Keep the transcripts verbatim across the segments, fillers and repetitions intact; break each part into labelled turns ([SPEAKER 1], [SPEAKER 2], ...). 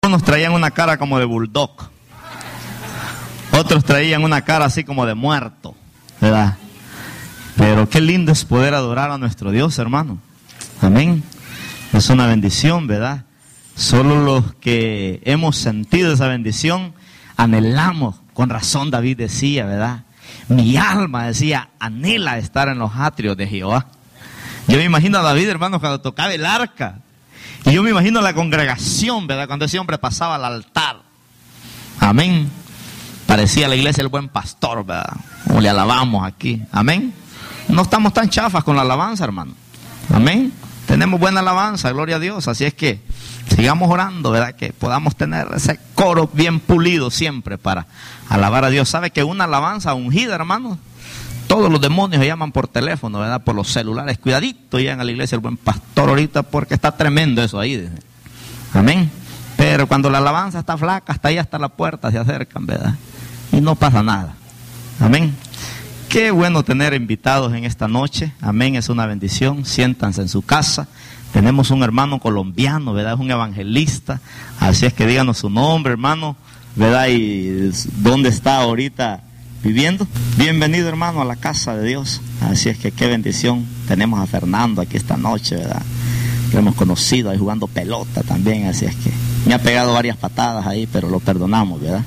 [SPEAKER 1] Unos traían una cara como de bulldog, otros traían una cara así como de muerto, ¿verdad? Pero qué lindo es poder adorar a nuestro Dios, hermano. Amén. Es una bendición, ¿verdad? Solo los que hemos sentido esa bendición anhelamos. Con razón David decía, ¿verdad? Mi alma, decía, anhela estar en los atrios de Jehová. Yo me imagino a David, hermano, cuando tocaba el arca. Y yo me imagino la congregación, ¿verdad? Cuando ese hombre pasaba al altar. Amén. Parecía la iglesia el buen pastor, ¿verdad? Como le alabamos aquí. Amén. No estamos tan chafas con la alabanza, hermano. Amén. Tenemos buena alabanza, gloria a Dios. Así es que sigamos orando, ¿verdad? Que podamos tener ese coro bien pulido siempre para alabar a Dios. ¿Sabe que una alabanza ungida, hermano? Todos los demonios se llaman por teléfono, ¿verdad? Por los celulares. Cuidadito, llegan a la iglesia el buen pastor ahorita porque está tremendo eso ahí. Amén. Pero cuando la alabanza está flaca, hasta ahí, hasta la puerta se acercan, ¿verdad? Y no pasa nada. Amén. Qué bueno tener invitados en esta noche. Amén, es una bendición. Siéntanse en su casa. Tenemos un hermano colombiano, ¿verdad? Es un evangelista. Así es que díganos su nombre, hermano, ¿verdad? Y dónde está ahorita viviendo. Bienvenido, hermano, a la casa de Dios. Así es que qué bendición. Tenemos a Fernando aquí esta noche, ¿verdad? Lo hemos conocido ahí jugando pelota también. Así es que me ha pegado varias patadas ahí, pero lo perdonamos, ¿verdad?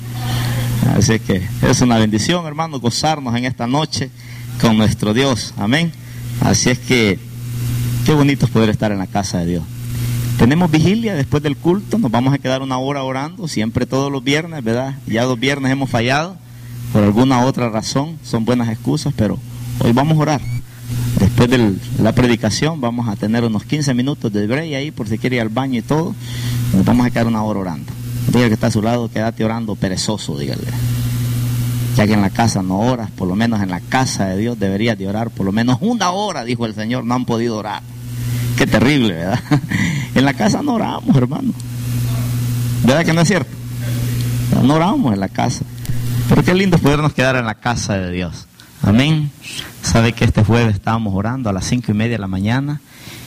[SPEAKER 1] Así que es una bendición, hermano, gozarnos en esta noche con nuestro Dios. Amén. Así es que qué bonito es poder estar en la casa de Dios. Tenemos vigilia después del culto. Nos vamos a quedar una hora orando, siempre todos los viernes, ¿verdad? Ya dos viernes hemos fallado por alguna otra razón, son buenas excusas, pero hoy vamos a orar. Después de la predicación vamos a tener unos quince minutos de break ahí por si quiere ir al baño y todo. Nos vamos a quedar una hora orando. Dígale que está a su lado, quédate orando perezoso, dígale. Ya que en la casa no oras, por lo menos en la casa de Dios deberías de orar por lo menos una hora, dijo el Señor, no han podido orar. Qué terrible, ¿verdad? En la casa no oramos, hermano. ¿Verdad que no es cierto? No oramos en la casa. Pero qué lindo es podernos quedar en la casa de Dios. Amén. Sabe que este jueves estábamos orando a las cinco y media de la mañana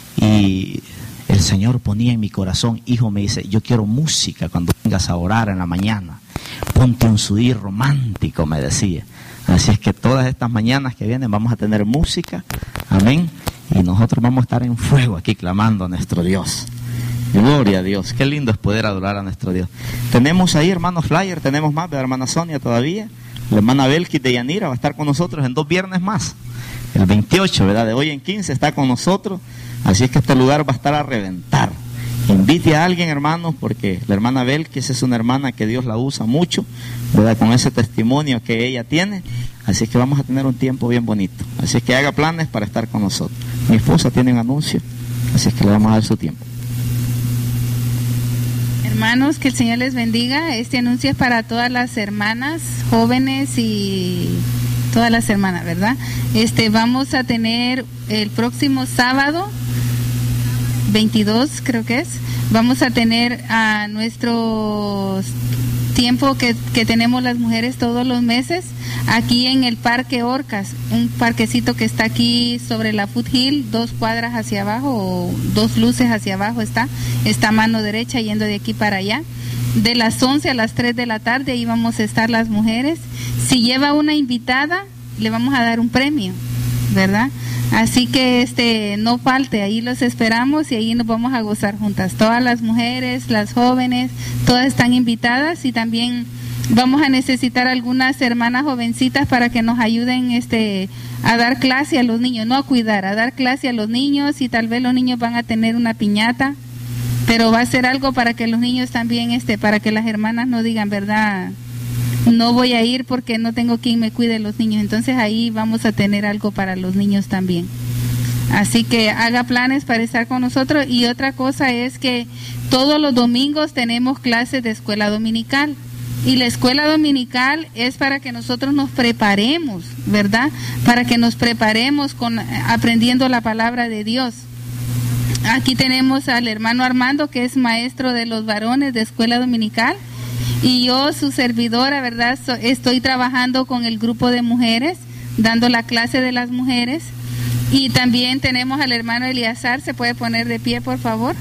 [SPEAKER 1] y el Señor ponía en mi corazón, hijo, me dice, yo quiero música cuando vengas a orar en la mañana. Ponte un sudí romántico, me decía. Así es que todas estas mañanas que vienen vamos a tener música. Amén. Y nosotros vamos a estar en fuego aquí clamando a nuestro Dios. Gloria a Dios. Qué lindo es poder adorar a nuestro Dios. Tenemos ahí, hermanos, flyer, tenemos más, de la hermana Sonia todavía. La hermana Belkis de Yanira va a estar con nosotros en dos viernes más. El veintiocho, ¿verdad? De hoy en quince está con nosotros. Así es que este lugar va a estar a reventar. Invite a alguien, hermanos, porque la hermana Belkis es una hermana que Dios la usa mucho, ¿verdad? Con ese testimonio que ella tiene. Así es que vamos a tener un tiempo bien bonito. Así es que haga planes para estar con nosotros. Mi esposa tiene un anuncio, así es que le vamos a dar su tiempo.
[SPEAKER 2] Hermanos, que el Señor les bendiga. Este anuncio es para todas las hermanas, jóvenes y todas las hermanas, ¿verdad? Este, vamos a tener el próximo sábado, veintidós creo que es, vamos a tener a nuestro tiempo que, que tenemos las mujeres todos los meses, aquí en el Parque Orcas, un parquecito que está aquí sobre la Foothill, dos cuadras hacia abajo, o dos luces hacia abajo está, está a mano derecha yendo de aquí para allá. De las once a las tres de la tarde, ahí vamos a estar las mujeres. Si lleva una invitada, le vamos a dar un premio, ¿verdad? Así que este no falte, ahí los esperamos y ahí nos vamos a gozar juntas. Todas las mujeres, las jóvenes, todas están invitadas y también vamos a necesitar algunas hermanas jovencitas para que nos ayuden este a dar clase a los niños, no a cuidar, a dar clase a los niños, y tal vez los niños van a tener una piñata, pero va a ser algo para que los niños también, este, para que las hermanas no digan, ¿verdad? No voy a ir porque no tengo quien me cuide los niños. Entonces ahí vamos a tener algo para los niños también. Así que haga planes para estar con nosotros. Y otra cosa es que todos los domingos tenemos clases de escuela dominical. Y la escuela dominical es para que nosotros nos preparemos, ¿verdad? Para que nos preparemos con aprendiendo la palabra de Dios. Aquí tenemos al hermano Armando, que es maestro de los varones de escuela dominical. Y yo, su servidora, ¿verdad? So, estoy trabajando con el grupo de mujeres, dando la clase de las mujeres. Y también tenemos al hermano Eliazar, se puede poner de pie, por favor.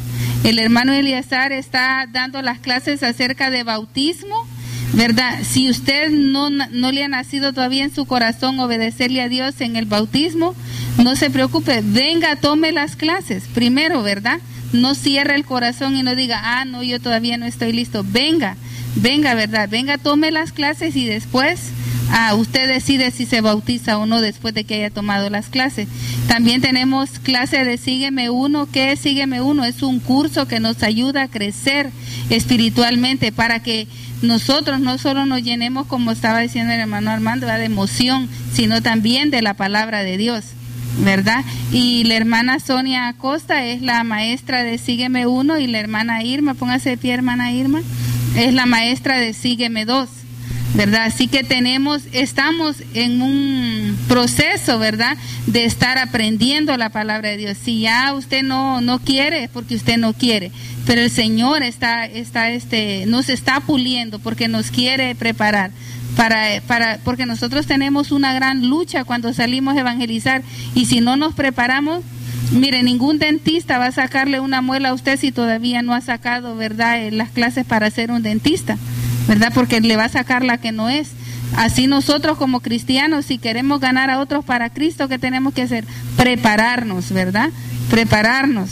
[SPEAKER 2] El hermano Eleazar está dando las clases acerca de bautismo, ¿verdad? Si usted no, no le ha nacido todavía en su corazón obedecerle a Dios en el bautismo, no se preocupe, venga, tome las clases primero, ¿verdad? No cierre el corazón y no diga, ah, no, yo todavía no estoy listo. Venga, venga, ¿verdad? Venga, tome las clases y después ah, usted decide si se bautiza o no después de que haya tomado las clases. También tenemos clase de Sígueme Uno. ¿Qué es Sígueme Uno? Es un curso que nos ayuda a crecer espiritualmente para que nosotros no solo nos llenemos, como estaba diciendo el hermano Armando, de emoción, sino también de la palabra de Dios, ¿verdad? Y la hermana Sonia Acosta es la maestra de Sígueme Uno, y la hermana Irma, póngase de pie, hermana Irma, es la maestra de Sígueme Dos, ¿verdad? Así que tenemos, estamos en un proceso, ¿verdad?, de estar aprendiendo la palabra de Dios. Si ya usted no, no quiere, es porque usted no quiere, pero el Señor está, está, este, nos está puliendo porque nos quiere preparar. Para, para, porque nosotros tenemos una gran lucha cuando salimos a evangelizar, y si no nos preparamos, mire, ningún dentista va a sacarle una muela a usted si todavía no ha sacado, ¿verdad?, las clases para ser un dentista, ¿verdad?, porque le va a sacar la que no es. Así nosotros como cristianos, si queremos ganar a otros para Cristo, ¿qué tenemos que hacer? Prepararnos, ¿verdad? Prepararnos.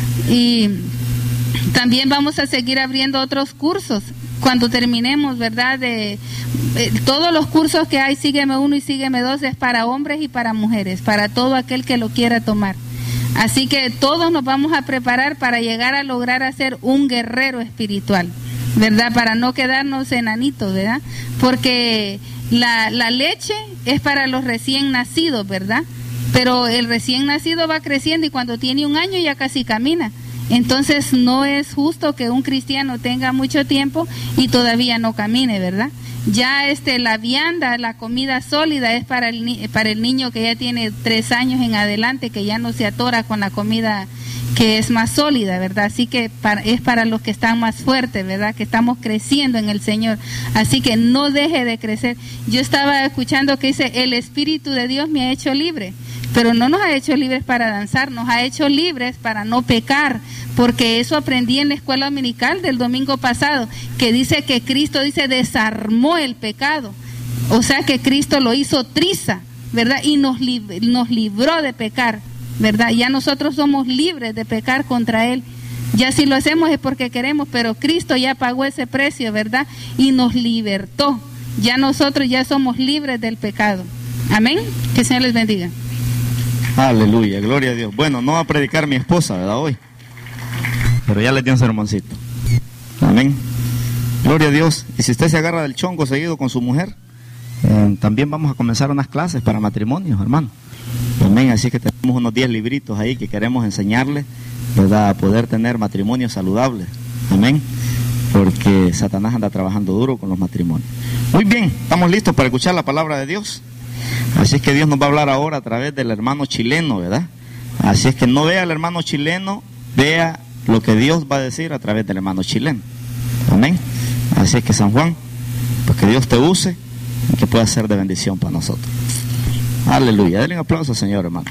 [SPEAKER 2] Y también vamos a seguir abriendo otros cursos cuando terminemos, ¿verdad? De eh, todos los cursos que hay, Sígueme Uno y Sígueme Dos, es para hombres y para mujeres, para todo aquel que lo quiera tomar. Así que todos nos vamos a preparar para llegar a lograr hacer un guerrero espiritual, ¿verdad? Para no quedarnos enanitos, ¿verdad? Porque la, la leche es para los recién nacidos, ¿verdad? Pero el recién nacido va creciendo y cuando tiene un año ya casi camina. Entonces no es justo que un cristiano tenga mucho tiempo y todavía no camine, ¿verdad? Ya este, la vianda, la comida sólida es para el, para el niño que ya tiene tres años en adelante, que ya no se atora con la comida que es más sólida, ¿verdad? Así que para, es para los que están más fuertes, ¿verdad? Que estamos creciendo en el Señor. Así que no deje de crecer. Yo estaba escuchando que dice, el Espíritu de Dios me ha hecho libre, pero no nos ha hecho libres para danzar, nos ha hecho libres para no pecar, porque eso aprendí en la escuela dominical del domingo pasado, que dice que Cristo, dice, desarmó el pecado, o sea que Cristo lo hizo triza, ¿verdad? Y nos, lib- nos libró de pecar, ¿verdad? Ya nosotros somos libres de pecar contra Él. Ya si lo hacemos es porque queremos, pero Cristo ya pagó ese precio, ¿verdad? Y nos libertó. Ya nosotros ya somos libres del pecado. Amén. Que el Señor les bendiga.
[SPEAKER 1] Aleluya, gloria a Dios. Bueno, no va a predicar mi esposa, ¿verdad? Hoy, pero ya le dio un sermoncito. Amén. Gloria a Dios. Y si usted se agarra del chongo seguido con su mujer, eh, también vamos a comenzar unas clases para matrimonios, hermano. Amén. Así que tenemos unos diez libritos ahí que queremos enseñarles, ¿verdad?, a poder tener matrimonios saludables. Amén. Porque Satanás anda trabajando duro con los matrimonios. Muy bien, estamos listos para escuchar la palabra de Dios. Así es que Dios nos va a hablar ahora a través del hermano chileno, ¿verdad? Así es que no vea al hermano chileno, vea lo que Dios va a decir a través del hermano chileno. Amén. Así es que San Juan, pues que Dios te use y que pueda ser de bendición para nosotros. Aleluya. Denle un aplauso, Señor, hermano.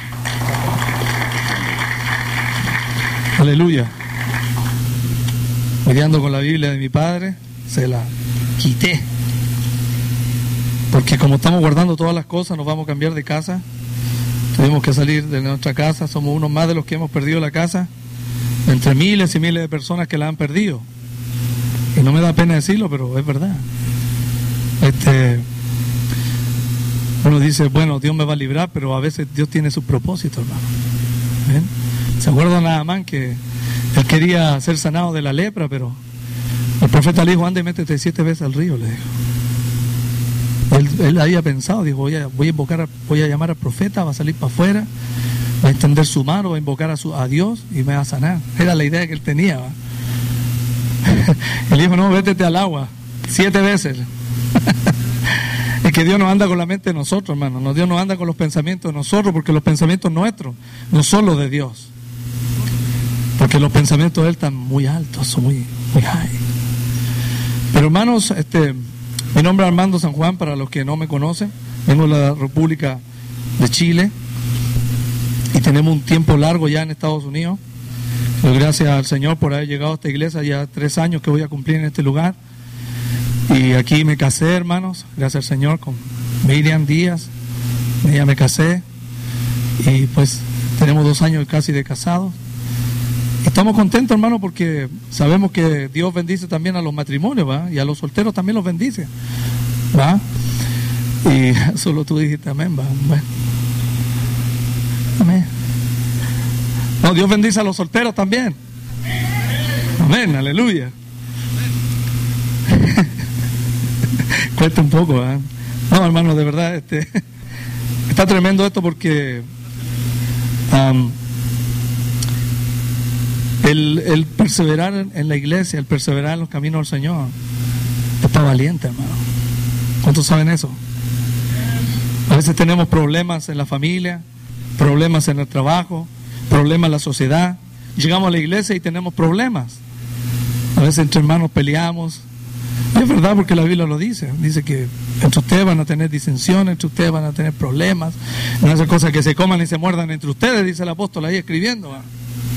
[SPEAKER 3] Aleluya. Mediando con la Biblia de mi padre, se la quité. Porque como estamos guardando todas las cosas, nos vamos a cambiar de casa. Tuvimos que salir de nuestra casa. Somos unos más de los que hemos perdido la casa, entre miles y miles de personas que la han perdido. Y no me da pena decirlo, pero es verdad. Este, uno dice, bueno, Dios me va a librar, pero a veces Dios tiene sus propósitos, hermano. ¿Ven? ¿Se acuerdan nada más que él quería ser sanado de la lepra, pero el profeta le dijo, anda y métete siete veces al río, le dijo. Él, él había pensado, dijo, voy a, voy a invocar, a, voy a llamar al profeta, va a salir para afuera, va a extender su mano, va a invocar a, su, a Dios y me va a sanar. Era la idea que él tenía, ¿va? Él dijo, no, vétete al agua, siete veces. Es que Dios no anda con la mente de nosotros, hermano. No, Dios no anda con los pensamientos de nosotros, porque los pensamientos nuestros no son los de Dios. Porque los pensamientos de Él están muy altos, son muy, muy high. Pero hermanos, este, mi nombre es Armando San Juan, para los que no me conocen. Vengo de la República de Chile y tenemos un tiempo largo ya en Estados Unidos. Doy gracias al Señor por haber llegado a esta iglesia, ya tres años que voy a cumplir en este lugar. Y aquí me casé, hermanos, gracias al Señor, con Miriam Díaz. Ya me casé y pues tenemos dos años casi de casados. Y estamos contentos, hermano, porque sabemos que Dios bendice también a los matrimonios, ¿va? Y a los solteros también los bendice, ¿va? Y solo tú dijiste amén, ¿va? Bueno. Amén. No, Dios bendice a los solteros también. Amén, aleluya. Cuesta un poco, ¿eh? No, hermano, de verdad, este, está tremendo esto porque um, el, el perseverar en la iglesia, el perseverar en los caminos del Señor, está valiente, hermano. ¿Cuántos saben eso? A veces tenemos problemas en la familia, problemas en el trabajo, problemas en la sociedad. Llegamos a la iglesia y tenemos problemas. A veces entre hermanos peleamos. Y es verdad porque la Biblia lo dice. Dice que entre ustedes van a tener disensiones, entre ustedes van a tener problemas. No es cosa que se coman y se muerdan entre ustedes, dice el apóstol ahí escribiendo. ¿Va?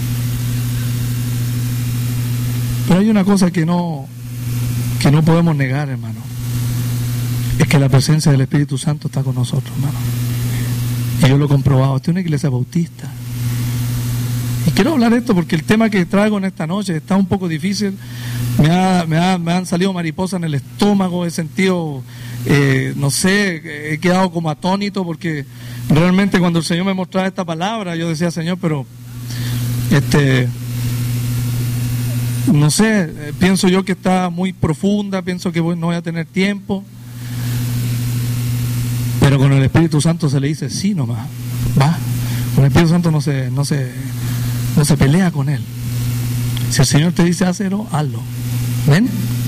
[SPEAKER 3] Pero hay una cosa que no, que no podemos negar, hermano. Es que la presencia del Espíritu Santo está con nosotros, hermano. Y yo lo he comprobado. Esta es una iglesia bautista. Y quiero hablar de esto porque el tema que traigo en esta noche está un poco difícil. Me, ha, me, ha, me han salido mariposas en el estómago, he sentido, eh, no sé, he quedado como atónito porque realmente cuando el Señor me mostraba esta palabra, yo decía, Señor, pero, este, no sé, pienso yo que está muy profunda, pienso que no voy a tener tiempo, pero con el Espíritu Santo se le dice sí nomás, va, con el Espíritu Santo no se, no se, no se pelea con él. Si el Señor te dice hacerlo, hazlo. ¿Ven?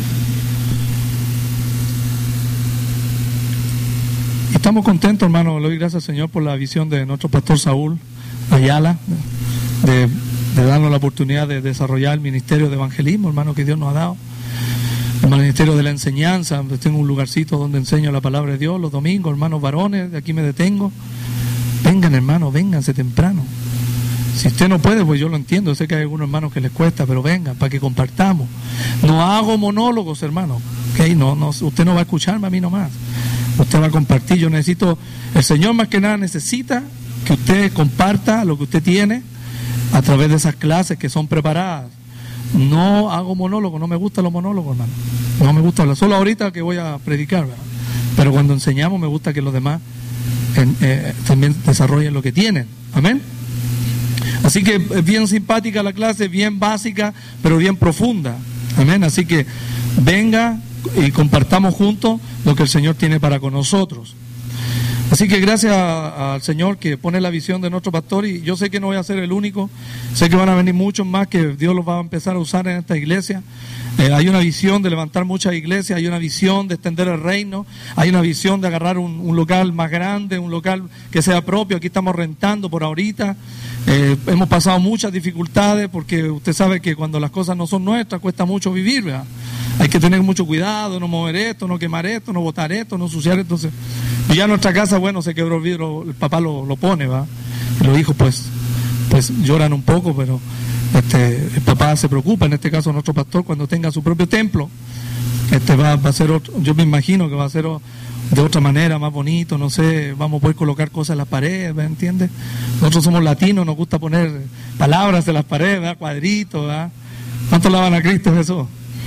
[SPEAKER 3] Estamos contentos, hermano. Le doy gracias al Señor por la visión de nuestro pastor Saúl Ayala, de, de darnos la oportunidad de desarrollar el ministerio de evangelismo, hermano, que Dios nos ha dado. El ministerio de la enseñanza. Tengo un lugarcito donde enseño la palabra de Dios los domingos, hermanos varones. De aquí me detengo. Vengan, hermano, vénganse temprano. Si usted no puede, pues yo lo entiendo. Sé que hay algunos hermanos que les cuesta, pero vengan para que compartamos. No hago monólogos, hermano. ¿Okay? No, no, usted no va a escucharme a mí nomás. Usted va a compartir. Yo necesito, el Señor más que nada necesita que usted comparta lo que usted tiene a través de esas clases que son preparadas. No hago monólogos, no me gustan los monólogos, hermano. No me gusta hablar. Solo ahorita que voy a predicar, ¿verdad? Pero cuando enseñamos me gusta que los demás en, eh, también desarrollen lo que tienen. Amén. Así que es bien simpática la clase, bien básica, pero bien profunda. Amén. Así que venga y compartamos juntos lo que el Señor tiene para con nosotros. Así que gracias al Señor que pone la visión de nuestro pastor, y yo sé que no voy a ser el único, sé que van a venir muchos más que Dios los va a empezar a usar en esta iglesia. Eh, hay una visión de levantar muchas iglesias, hay una visión de extender el reino, hay una visión de agarrar un, un local más grande, un local que sea propio. Aquí estamos rentando por ahorita. Eh, hemos pasado muchas dificultades porque usted sabe que cuando las cosas no son nuestras cuesta mucho vivir, ¿verdad? Hay que tener mucho cuidado, no mover esto, no quemar esto, no botar esto, no ensuciar esto. Entonces, y ya nuestra casa, bueno, se quebró el vidrio, el papá lo, lo pone, ¿va? Y los hijos pues, pues lloran un poco, pero este, el papá se preocupa, en este caso nuestro pastor, cuando tenga su propio templo, este va, va a ser otro, yo me imagino que va a ser de otra manera, más bonito, no sé, vamos a poder colocar cosas en las paredes, ¿me entiendes? Nosotros somos latinos, nos gusta poner palabras en las paredes, ¿verdad? Cuadritos, ¿verdad? ¿Cuántos lavan a Cristo Jesús?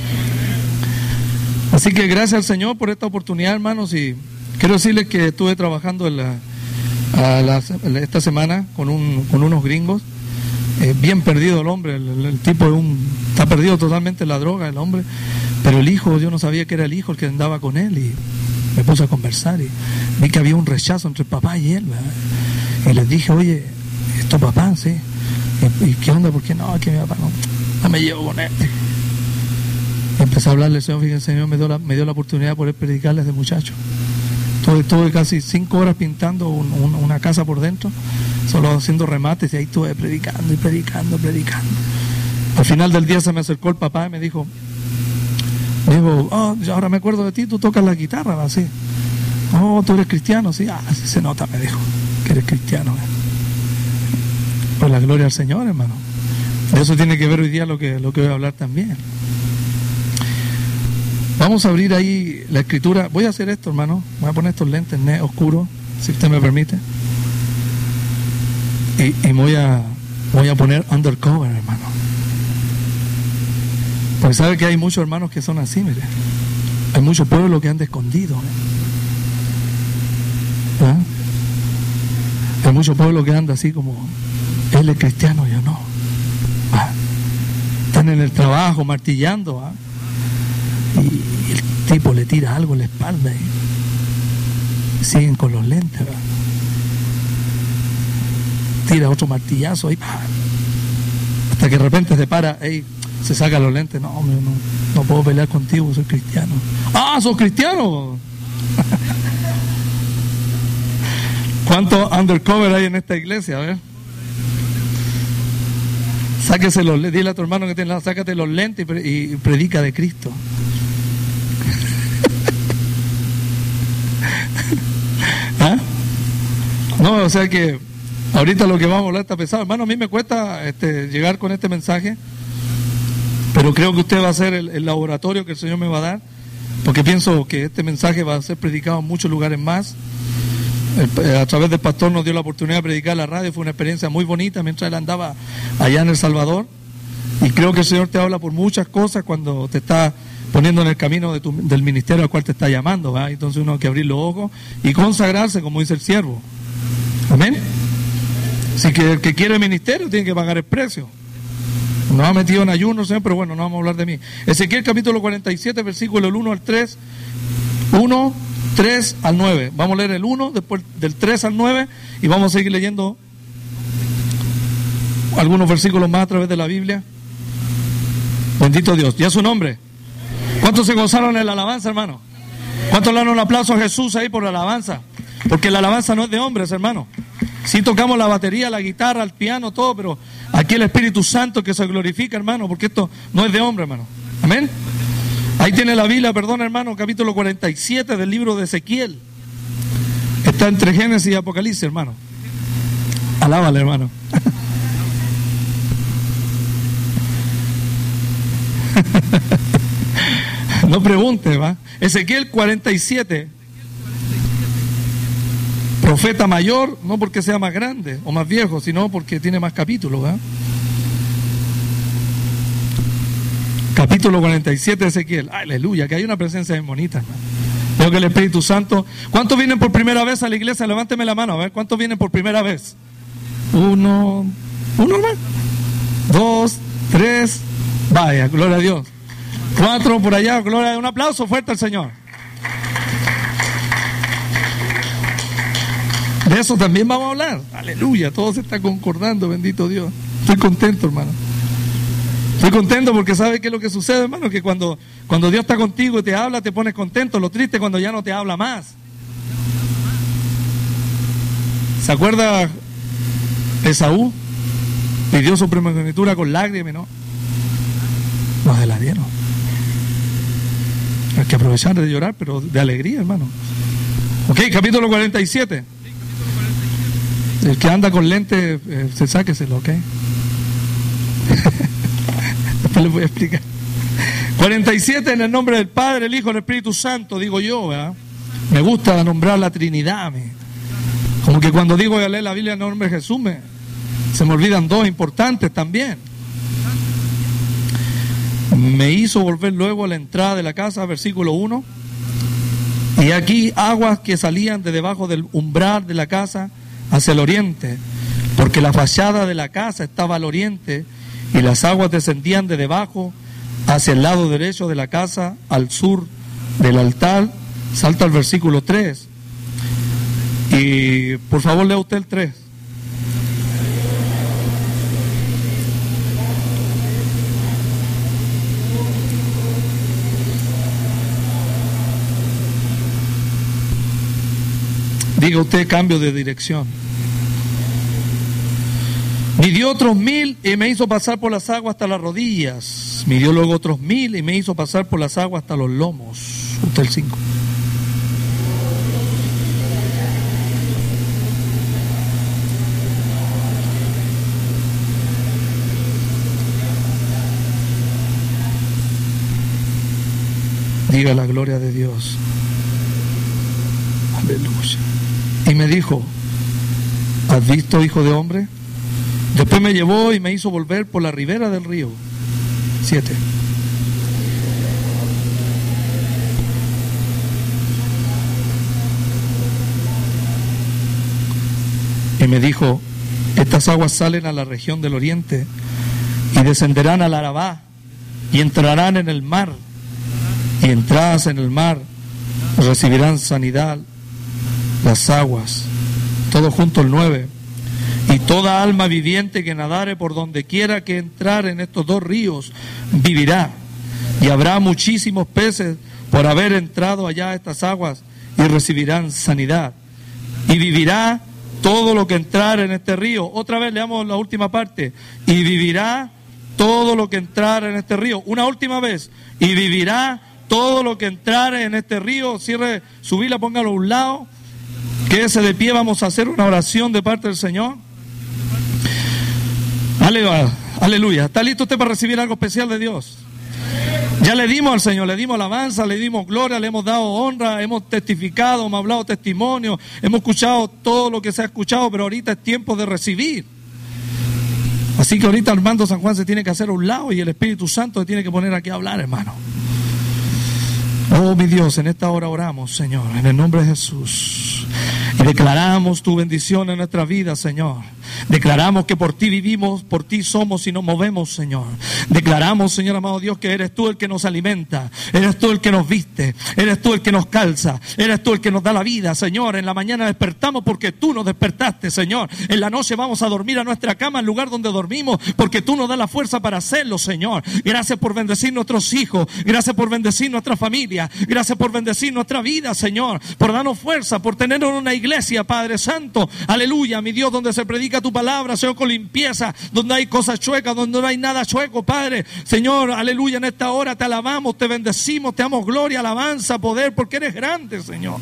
[SPEAKER 3] Así que gracias al Señor por esta oportunidad, hermanos, y quiero decirles que estuve trabajando en la, a la, esta semana con, un, con unos gringos, eh, bien perdido el hombre, el, el tipo de un, está perdido totalmente en la droga el hombre, pero el hijo, yo no sabía que era el hijo el que andaba con él, y me puse a conversar y vi que había un rechazo entre el papá y él, ¿verdad? Y les dije, oye, ¿es tu papá? Sí. ¿Y, y qué onda? ¿Por qué no? Que mi papá no, no me llevo con él. Empecé a hablarle al Señor, fíjense, el Señor me dio la, me dio la oportunidad de poder predicarles de muchacho. Estuve, estuve casi cinco horas pintando un, un, una casa por dentro, solo haciendo remates, y ahí estuve predicando y predicando, predicando. Al final del día se me acercó el papá y me dijo, me dijo, oh, yo ahora me acuerdo de ti, tú tocas la guitarra, así. Oh, tú eres cristiano, sí, ah, sí se nota, me dijo, que eres cristiano. ¿Eh? Pues la gloria al Señor, hermano. De eso tiene que ver hoy día lo que, lo que voy a hablar también. Vamos a abrir ahí la escritura. Voy a hacer esto, hermano. Voy a poner estos lentes ne- oscuros, si usted me permite. Y, y voy a voy a poner undercover, hermano. Porque sabe que hay muchos hermanos que son así, mire. Hay muchos pueblos que han escondido. ¿eh? ¿Ah? Hay muchos pueblos que andan así como, él es cristiano, yo no. ¿Ah? Están en el trabajo martillando. ¿ah? Y el tipo le tira algo en la espalda y siguen con los lentes. ¿verdad? Tira otro martillazo ahí, hasta que de repente se para, ey, se saca los lentes. No, hombre, no, no puedo pelear contigo, soy cristiano. ¡Ah, sos cristiano! ¿Cuántos undercover hay en esta iglesia? A ver. Sáquese los lentes, dile a tu hermano que tiene la, sácate los lentes y, pre, y predica de Cristo. ¿Ah? No, o sea que ahorita lo que vamos a hablar está pesado. Hermano, a mí me cuesta este, llegar con este mensaje, pero creo que usted va a ser el, el laboratorio que el Señor me va a dar, porque pienso que este mensaje va a ser predicado en muchos lugares más. El, a través del pastor nos dio la oportunidad de predicar en la radio, fue una experiencia muy bonita mientras él andaba allá en El Salvador, y creo que el Señor te habla por muchas cosas cuando te está poniendo en el camino de tu, del ministerio al cual te está llamando, ¿va? Entonces uno hay que abrir los ojos y consagrarse, como dice el siervo. Amén. Así que el que quiere ministerio tiene que pagar el precio. Nos ha metido en ayuno, Señor, pero bueno, no vamos a hablar de mí. Ezequiel capítulo cuarenta y siete, versículo el uno al tres, uno, tres al nueve. Vamos a leer el uno, después del tres al nueve, y vamos a seguir leyendo algunos versículos más a través de la Biblia. Bendito Dios. ¿Ya su nombre? ¿Cuántos se gozaron en la alabanza, hermano? ¿Cuántos le dan un aplauso a Jesús ahí por la alabanza? Porque la alabanza no es de hombres, hermano. Sí tocamos la batería, la guitarra, el piano, todo, pero aquí el Espíritu Santo que se glorifica, hermano, porque esto no es de hombre, hermano. Amén. Ahí tiene la Biblia, perdón, hermano, capítulo cuarenta y siete del libro de Ezequiel. Está entre Génesis y Apocalipsis, hermano. Alábale, hermano. No pregunte, ¿va? Ezequiel cuarenta y siete. Profeta mayor, no porque sea más grande o más viejo, sino porque tiene más capítulos, ¿va? Capítulo cuarenta y siete de Ezequiel. Aleluya, que hay una presencia bien bonita, hermano. Veo que el Espíritu Santo. ¿Cuántos vienen por primera vez a la iglesia? Levánteme la mano, a ver, ¿cuántos vienen por primera vez? Uno, uno más. Dos, tres. Vaya, gloria a Dios. Cuatro por allá, gloria a Dios. Un aplauso fuerte al Señor. De eso también vamos a hablar. Aleluya, todo se está concordando, bendito Dios. Estoy contento, hermano. Estoy contento porque ¿sabe qué es lo que sucede, hermano? Que cuando, cuando Dios está contigo y te habla, te pones contento. Lo triste es cuando ya no te habla más. ¿Se acuerda Esaú? Pidió su primogenitura con lágrimas, ¿no? Nos de la dieron. Hay que aprovechar de llorar, pero de alegría, hermano. Ok, capítulo cuarenta y siete. El que anda con lente, eh, se sáqueselo, ok. Después les voy a explicar. cuarenta y siete, en el nombre del Padre, el Hijo y el Espíritu Santo, digo yo, ¿verdad? Me gusta nombrar la Trinidad. Me... Como que cuando digo voy a leer la Biblia en el nombre de Jesús, me... se me olvidan dos importantes también. Me hizo volver luego a la entrada de la casa, versículo uno. Y aquí aguas que salían de debajo del umbral de la casa hacia el oriente, porque la fachada de la casa estaba al oriente, y las aguas descendían de debajo hacia el lado derecho de la casa, al sur del altar. Salta al versículo tres. Y por favor lea usted el tres. Diga usted cambio de dirección. Midió otros mil y me hizo pasar por las aguas hasta las rodillas. Midió luego otros mil y me hizo pasar por las aguas hasta los lomos. Usted el cinco. Bendiga la gloria de Dios. Aleluya. Y me dijo: ¿has visto, hijo de hombre? Después me llevó y me hizo volver por la ribera del río. Siete. Y me dijo: estas aguas salen a la región del oriente y descenderán al Arabá y entrarán en el mar, y entradas en el mar recibirán sanidad las aguas. Todo junto el nueve. Y toda alma viviente que nadare por donde quiera que entrar en estos dos ríos vivirá. Y habrá muchísimos peces por haber entrado allá a estas aguas, y recibirán sanidad. Y vivirá todo lo que entrar en este río. Otra vez leamos la última parte. Y vivirá todo lo que entrar en este río. Una última vez. Y vivirá todo lo que entrar en este río. Cierre su Biblia, póngalo a un lado. Quédese de pie, vamos a hacer una oración de parte del Señor. Aleluya. Aleluya. ¿Está listo usted para recibir algo especial de Dios? Ya le dimos al Señor, le dimos alabanza, le dimos gloria, le hemos dado honra, hemos testificado, hemos hablado testimonio, hemos escuchado todo lo que se ha escuchado, pero ahorita es tiempo de recibir. Así que ahorita Armando San Juan se tiene que hacer a un lado y el Espíritu Santo se tiene que poner aquí a hablar, hermano. Oh, mi Dios, en esta hora oramos, Señor, en el nombre de Jesús. Y declaramos tu bendición en nuestra vida, Señor. Declaramos que por ti vivimos, por ti somos y nos movemos, Señor. Declaramos, Señor amado Dios, que eres tú el que nos alimenta, eres tú el que nos viste, eres tú el que nos calza, eres tú el que nos da la vida, Señor. En la mañana despertamos porque tú nos despertaste, Señor. En la noche vamos a dormir a nuestra cama, el lugar donde dormimos, porque tú nos das la fuerza para hacerlo, Señor. Gracias por bendecir nuestros hijos, gracias por bendecir nuestra familia, gracias por bendecir nuestra vida, Señor, por darnos fuerza, por tener una iglesia, Padre Santo, aleluya, mi Dios, donde se predica tu palabra, Señor, con limpieza, donde hay cosas chuecas, donde no hay nada chueco, Padre, Señor, aleluya, en esta hora te alabamos, te bendecimos, te damos gloria, alabanza, poder, porque eres grande, Señor.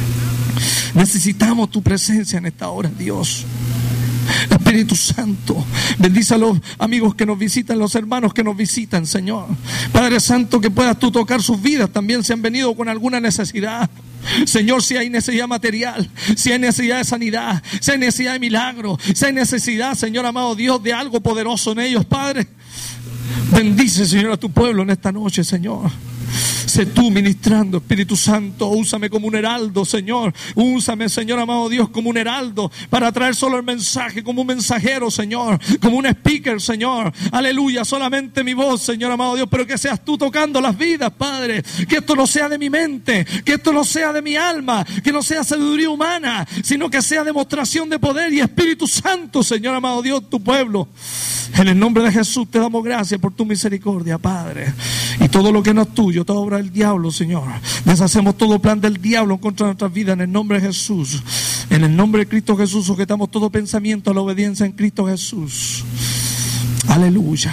[SPEAKER 3] Necesitamos tu presencia en esta hora, Dios. Espíritu Santo, bendice a los amigos que nos visitan, los hermanos que nos visitan, Señor. Padre Santo, que puedas tú tocar sus vidas, también si han venido con alguna necesidad. Señor, si hay necesidad material, si hay necesidad de sanidad, si hay necesidad de milagro, si hay necesidad, Señor amado Dios, de algo poderoso en ellos, Padre, bendice, Señor, a tu pueblo en esta noche, Señor. Sé tú ministrando, Espíritu Santo, úsame como un heraldo, Señor. Úsame, Señor amado Dios, como un heraldo para traer solo el mensaje, como un mensajero, Señor, como un speaker, Señor. Aleluya, solamente mi voz, Señor amado Dios, pero que seas tú tocando las vidas, Padre. Que esto no sea de mi mente, que esto no sea de mi alma, que no sea sabiduría humana, sino que sea demostración de poder y Espíritu Santo, Señor amado Dios, tu pueblo. En el nombre de Jesús te damos gracias por tu misericordia, Padre. Y todo lo que no es tuyo, toda obra del diablo, Señor. Deshacemos todo plan del diablo en contra de nuestras vidas en el nombre de Jesús. En el nombre de Cristo Jesús sujetamos todo pensamiento a la obediencia en Cristo Jesús. Aleluya.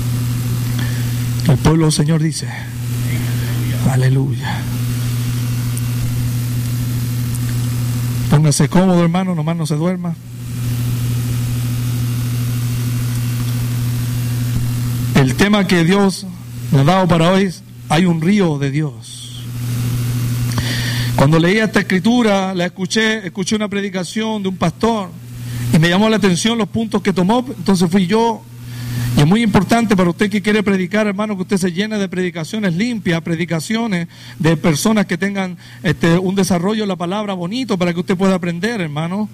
[SPEAKER 3] El pueblo del Señor dice: aleluya. Póngase cómodo, hermano, nomás no se duerma. El tema que Dios nos ha dado para hoy es: hay un río de Dios. Cuando leía esta escritura, la escuché, escuché una predicación de un pastor y me llamó la atención los puntos que tomó, entonces fui yo. Y es muy importante para usted que quiere predicar, hermano, que usted se llene de predicaciones limpias, predicaciones de personas que tengan este, un desarrollo de la palabra bonito para que usted pueda aprender, hermano.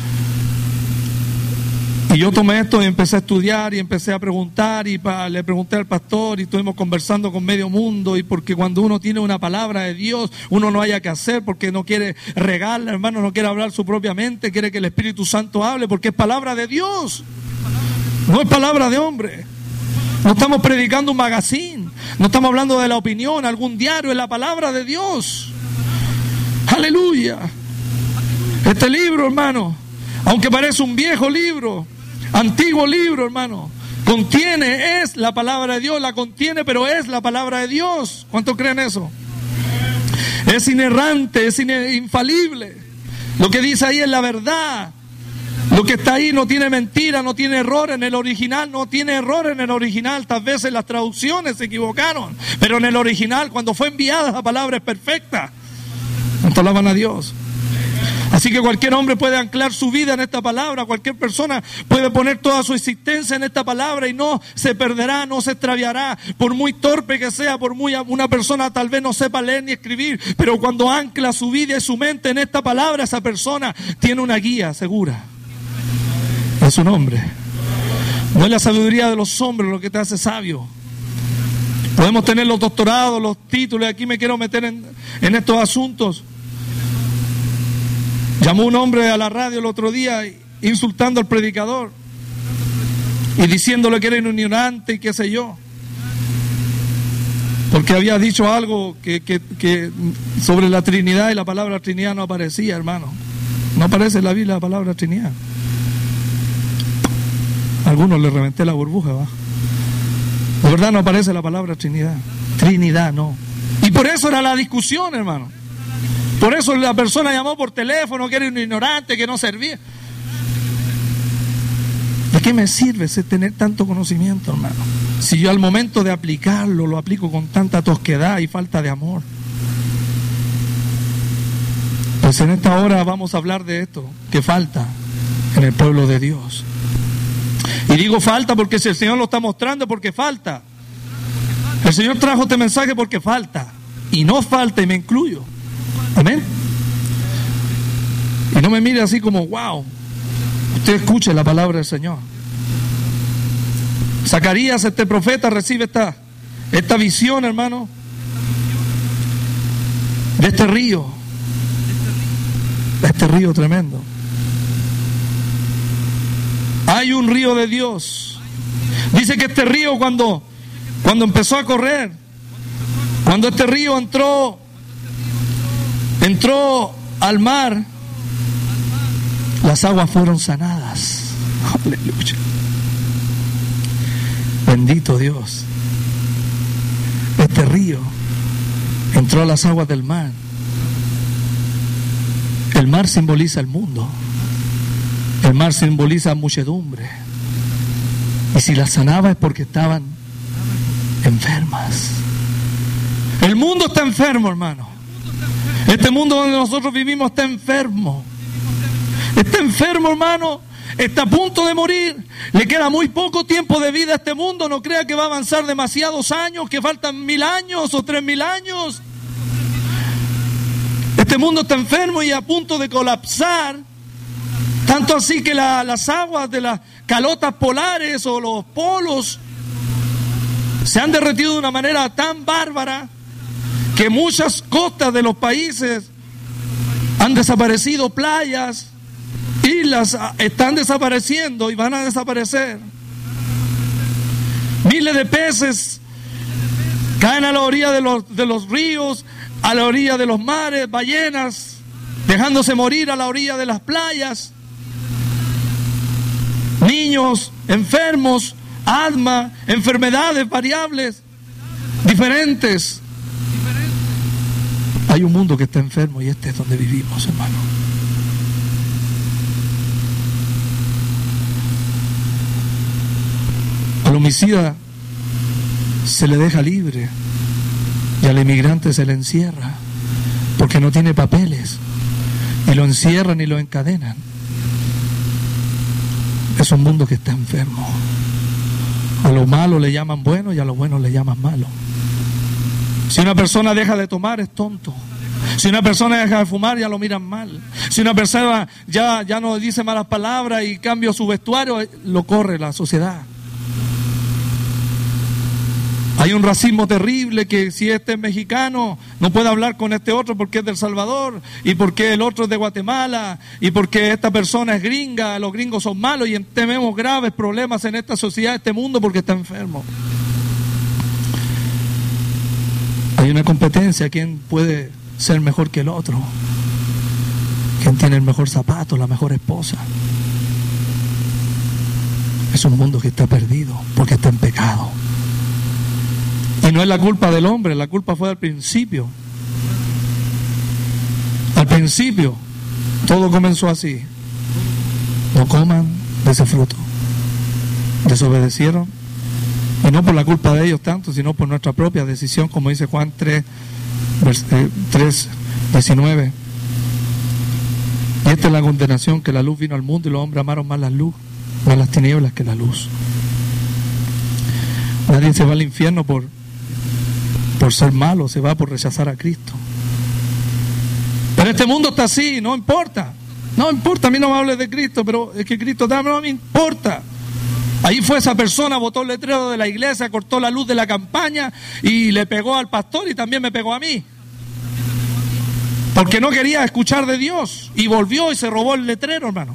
[SPEAKER 3] Y yo tomé esto y empecé a estudiar y empecé a preguntar y pa, le pregunté al pastor y estuvimos conversando con medio mundo, y porque cuando uno tiene una palabra de Dios, uno no haya que hacer porque no quiere regarla, hermano, no quiere hablar su propia mente, quiere que el Espíritu Santo hable porque es palabra de Dios, no es palabra de hombre. No estamos predicando un magazine, no estamos hablando de la opinión, algún diario, es la palabra de Dios. Aleluya. Este libro, hermano, aunque parece un viejo libro, antiguo libro, hermano, contiene, es la palabra de Dios, la contiene, pero es la palabra de Dios. ¿Cuántos creen eso? Es inerrante, es infalible. Lo que dice ahí es la verdad. Lo que está ahí no tiene mentira, no tiene error en el original, no tiene error en el original. Tal vez en las traducciones se equivocaron, pero en el original, cuando fue enviada la palabra, es perfecta. ¿Cuánto alaban a Dios? Así que cualquier hombre puede anclar su vida en esta palabra, cualquier persona puede poner toda su existencia en esta palabra y no se perderá, no se extraviará, por muy torpe que sea, por muy una persona tal vez no sepa leer ni escribir, pero cuando ancla su vida y su mente en esta palabra, esa persona tiene una guía segura. Es un hombre. No es la sabiduría de los hombres lo que te hace sabio. Podemos tener los doctorados, los títulos, aquí me quiero meter en, en estos asuntos. Llamó un hombre a la radio el otro día insultando al predicador y diciéndole que era ignorante y qué sé yo, porque había dicho algo que, que, que sobre la Trinidad, y la palabra Trinidad no aparecía, hermano. No aparece en la Biblia la palabra Trinidad. A algunos le reventé la burbuja, ¿va? De verdad no aparece la palabra Trinidad. Trinidad, no. Y por eso era la discusión, hermano. Por eso la persona llamó por teléfono, que era un ignorante, que no servía. ¿De qué me sirve ese tener tanto conocimiento, hermano? Si yo al momento de aplicarlo, lo aplico con tanta tosquedad y falta de amor. Pues en esta hora vamos a hablar de esto, que falta en el pueblo de Dios. Y digo falta porque si el Señor lo está mostrando, porque falta. El Señor trajo este mensaje porque falta. Y no falta, y me incluyo. Amén. Y no me mire así como, wow. Usted escuche la palabra del Señor. Zacarías, este profeta, recibe esta, esta visión, hermano, de este río. De este río tremendo. Hay un río de Dios. Dice que este río cuando, cuando empezó a correr, cuando este río entró Entró al mar, las aguas fueron sanadas. Aleluya. Bendito Dios. Este río entró a las aguas del mar. El mar simboliza el mundo. El mar simboliza muchedumbre. Y si las sanaba es porque estaban enfermas. El mundo está enfermo, hermano. Este mundo donde nosotros vivimos está enfermo. Está enfermo, hermano. Está a punto de morir. Le queda muy poco tiempo de vida a este mundo. No crea que va a avanzar demasiados años, que faltan mil años o tres mil años. Este mundo está enfermo y a punto de colapsar. Tanto así que la, las aguas de las calotas polares o los polos se han derretido de una manera tan bárbara que muchas costas de los países han desaparecido, playas, islas están desapareciendo y van a desaparecer. Miles de peces caen a la orilla de los, de los ríos, a la orilla de los mares, ballenas, dejándose morir a la orilla de las playas. Niños enfermos, asma, enfermedades variables, diferentes. Hay un mundo que está enfermo y este es donde vivimos, hermano. Al homicida se le deja libre y al inmigrante se le encierra porque no tiene papeles y lo encierran y lo encadenan. Es un mundo que está enfermo. A lo malo le llaman bueno y a lo bueno le llaman malo. Si una persona deja de tomar es tonto. Si una persona deja de fumar ya lo miran mal. Si una persona ya, ya no dice malas palabras y cambia su vestuario, lo corre la sociedad. Hay un racismo terrible que si este es mexicano no puede hablar con este otro porque es del Salvador y porque el otro es de Guatemala y porque esta persona es gringa, los gringos son malos y tenemos graves problemas en esta sociedad, este mundo porque está enfermo. Hay una competencia, ¿quién puede ser mejor que el otro? ¿Quién tiene el mejor zapato, la mejor esposa? Es un mundo que está perdido porque está en pecado. Y no es la culpa del hombre, la culpa fue al principio. Al principio todo comenzó así. no coman de ese fruto. Desobedecieron, y no por la culpa de ellos tanto, sino por nuestra propia decisión, como dice Juan tres, diecinueve. Y esta es la condenación, que la luz vino al mundo y los hombres amaron más la luz, más las tinieblas que la luz. Nadie se va al infierno por, por ser malo, se va por rechazar a Cristo. Pero este mundo está así, no importa. No importa, a mí no me hables de Cristo, pero es que Cristo también no me importa. Ahí fue esa persona, botó el letrero de la iglesia, cortó la luz de la campaña y le pegó al pastor y también me pegó a mí. Porque no quería escuchar de Dios y volvió y se robó el letrero, hermano.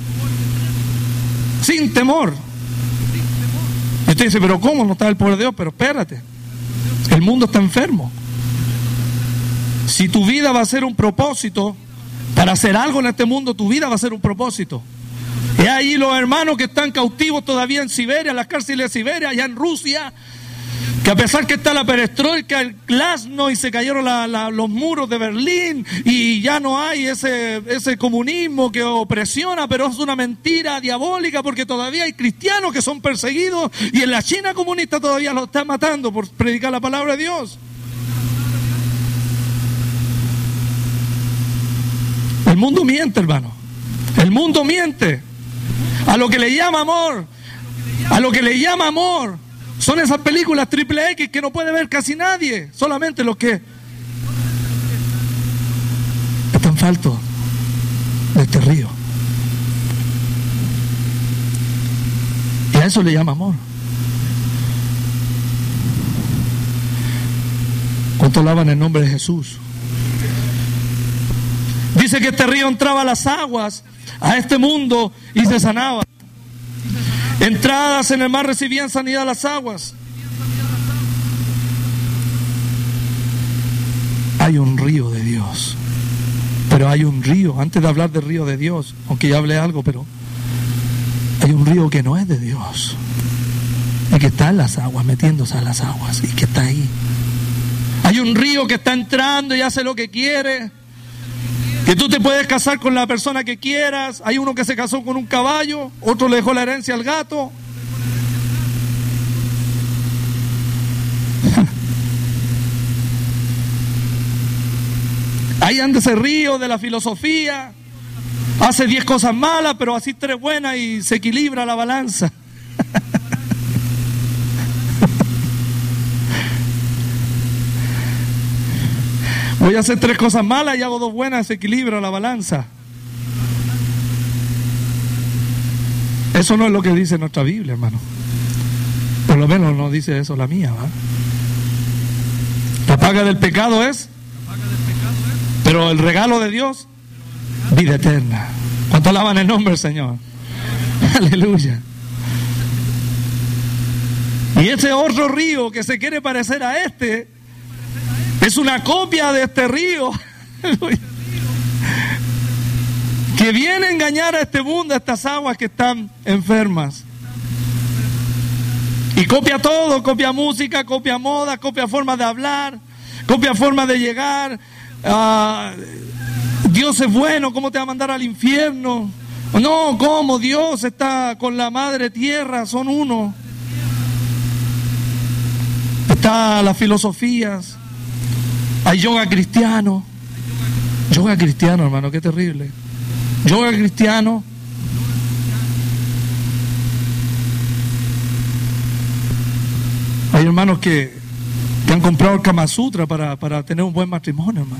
[SPEAKER 3] Sin temor. Y usted dice, pero ¿cómo no está el poder de Dios? Pero espérate, el mundo está enfermo. Si tu vida va a ser un propósito, para hacer algo en este mundo, tu vida va a ser un propósito. Y ahí los hermanos que están cautivos todavía en Siberia, en las cárceles de Siberia, allá en Rusia, que a pesar que está la perestroika, el glasnost y se cayeron la, la, los muros de Berlín y ya no hay ese, ese comunismo que opresiona, pero es una mentira diabólica porque todavía hay cristianos que son perseguidos y en la China comunista todavía los están matando por predicar la palabra de Dios. El mundo miente, hermano. El mundo miente. A lo que le llama amor, a lo que le llama amor, son esas películas triple X que no puede ver casi nadie, solamente los que están faltos de este río. Y a eso le llama amor. ¿Cuánto alaban el nombre de Jesús? Dice que este río entraba a las aguas, a este mundo, y se sanaba. Entradas en el mar recibían sanidad las aguas. Hay un río de Dios. Pero hay un río, antes de hablar del río de Dios, aunque ya hablé algo, pero hay un río que no es de Dios. Y que está en las aguas, metiéndose a las aguas, y que está ahí. Hay un río que está entrando y hace lo que quiere. Que tú te puedes casar con la persona que quieras. Hay uno que se casó con un caballo, otro le dejó la herencia al gato. Ahí anda ese río de la filosofía. Hace diez cosas malas, pero así tres buenas y se equilibra la balanza. Voy a hacer tres cosas malas y hago dos buenas, se equilibra la balanza. Eso no es lo que dice nuestra Biblia, hermano. Por lo menos no dice eso la mía, ¿va? La paga del pecado es, pero el regalo de Dios, vida eterna. ¿Cuánto alaban el nombre del Señor? Aleluya. Y ese otro río que se quiere parecer a este, es una copia de este río que viene a engañar a este mundo, a estas aguas que están enfermas. Y copia todo, copia música, copia moda, copia forma de hablar, copia forma de llegar. Uh, Dios es bueno, ¿cómo te va a mandar al infierno? No, ¿cómo? Dios está con la madre tierra, son uno. Está las filosofías. Hay yoga cristiano. Yoga cristiano, hermano, qué terrible. Yoga cristiano. Hay hermanos que, que han comprado el Kama Sutra para, para tener un buen matrimonio, hermano.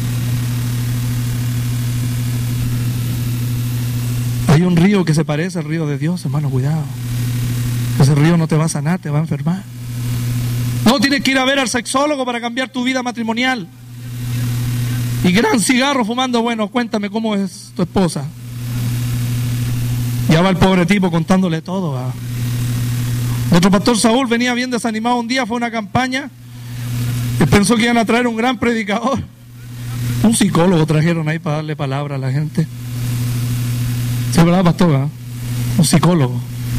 [SPEAKER 3] Hay un río que se parece al río de Dios, hermano, cuidado. Ese río no te va a sanar, te va a enfermar. No tienes que ir a ver al sexólogo para cambiar tu vida matrimonial. Y gran cigarro fumando, bueno, cuéntame cómo es tu esposa. Ya va el pobre tipo contándole todo. ¿Va? Nuestro pastor Saúl venía bien desanimado un día, fue a una campaña. Y pensó que iban a traer un gran predicador. Un psicólogo trajeron ahí para darle palabra a la gente. ¿Sí, verdad, pastor? ¿Va? Un psicólogo.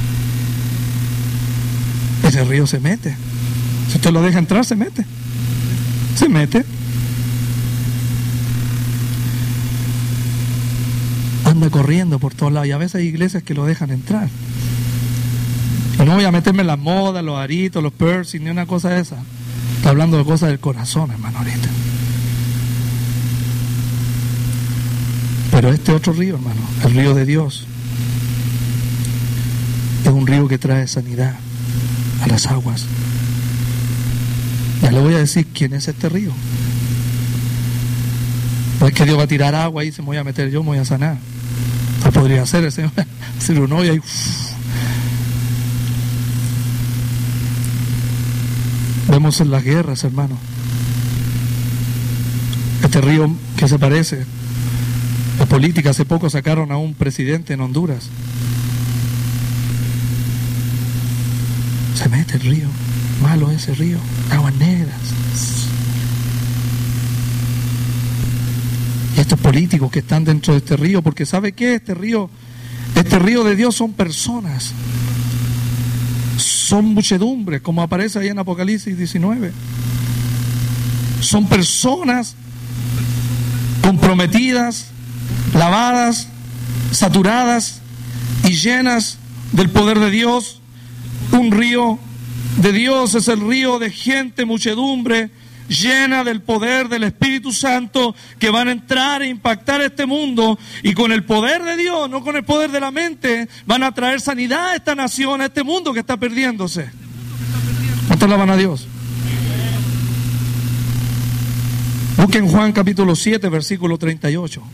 [SPEAKER 3] Ese río se mete. Si usted lo deja entrar, se mete. Se mete. anda corriendo por todos lados. Y a veces hay iglesias que lo dejan entrar. Y no voy a meterme en las modas, los aritos, los piercing, ni una cosa de esa. Está hablando de cosas del corazón, hermano, ahorita. Pero este otro río, hermano, el río de Dios, es un río que trae sanidad a las aguas. Ya le voy a decir quién es este río. No es que Dios va a tirar agua y se me voy a meter yo, me voy a sanar. No podría ser el Señor, hacer un hoyo y uff. Vemos en las guerras, hermano, este río que se parece. La política, hace poco sacaron a un presidente en Honduras. Se mete el río, malo ese río, aguas negras. Y estos políticos que están dentro de este río, porque ¿sabe qué? Este río, este río de Dios son personas, son muchedumbres, como aparece ahí en Apocalipsis diecinueve. Son personas comprometidas, lavadas, saturadas y llenas del poder de Dios. Un río de Dios es el río de gente, muchedumbre, llena del poder del Espíritu Santo, que van a entrar e impactar este mundo, y con el poder de Dios, no con el poder de la mente, van a traer sanidad a esta nación, a este mundo que está perdiéndose. ¿Cuántos alaban a Dios? Busquen Juan capítulo siete, versículo treinta y ocho.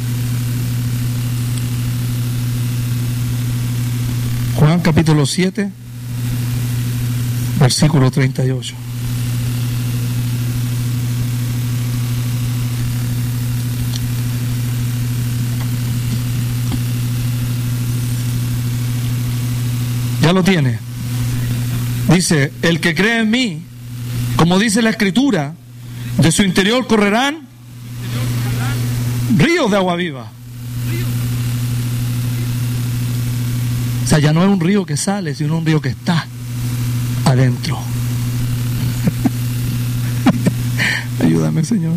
[SPEAKER 3] Juan capítulo siete, versículo treinta y ocho. Ya lo tiene. Dice, el que cree en mí, como dice la Escritura, de su interior correrán ríos de agua viva. O sea, ya no es un río que sale, sino un río que está adentro. Ayúdame, Señor.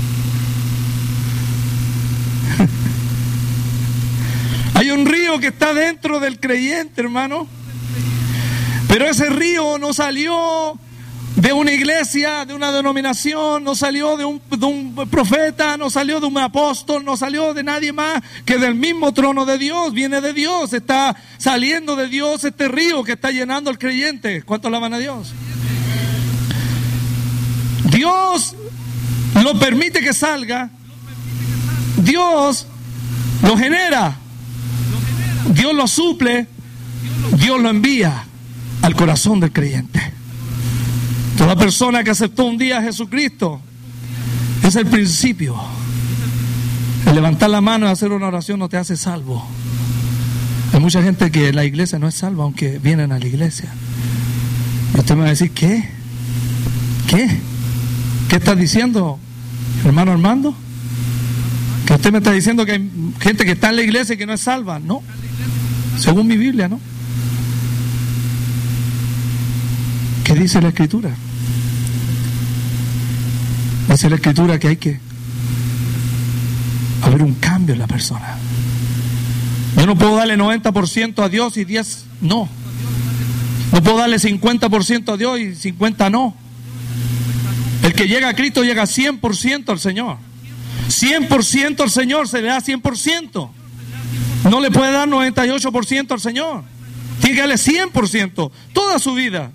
[SPEAKER 3] Hay un río que está dentro del creyente, hermano. Pero ese río no salió de una iglesia, de una denominación, no salió de un, de un profeta, no salió de un apóstol, no salió de nadie más que del mismo trono de Dios. Viene de Dios, está saliendo de Dios este río que está llenando al creyente. ¿Cuántos alaban a Dios? Dios lo permite que salga, Dios lo genera, Dios lo suple, Dios lo envía al corazón del creyente. Toda persona que aceptó un día a Jesucristo es el principio. El levantar la mano y hacer una oración no te hace salvo. Hay mucha gente que en la iglesia no es salva, aunque vienen a la iglesia. Y usted me va a decir, ¿qué? ¿Qué? ¿Qué estás diciendo, hermano Armando? Que usted me está diciendo que hay gente que está en la iglesia y que no es salva. No, según mi Biblia, ¿no? ¿Qué dice la Escritura? Dice la Escritura que hay que haber un cambio en la persona. Yo no puedo darle noventa por ciento a Dios y diez no. No puedo darle cincuenta por ciento a Dios y cincuenta no. El que llega a Cristo llega cien por ciento al Señor. cien por ciento al Señor, se le da cien por ciento. No le puede dar noventa y ocho por ciento al Señor. Tiene que darle cien por ciento toda su vida.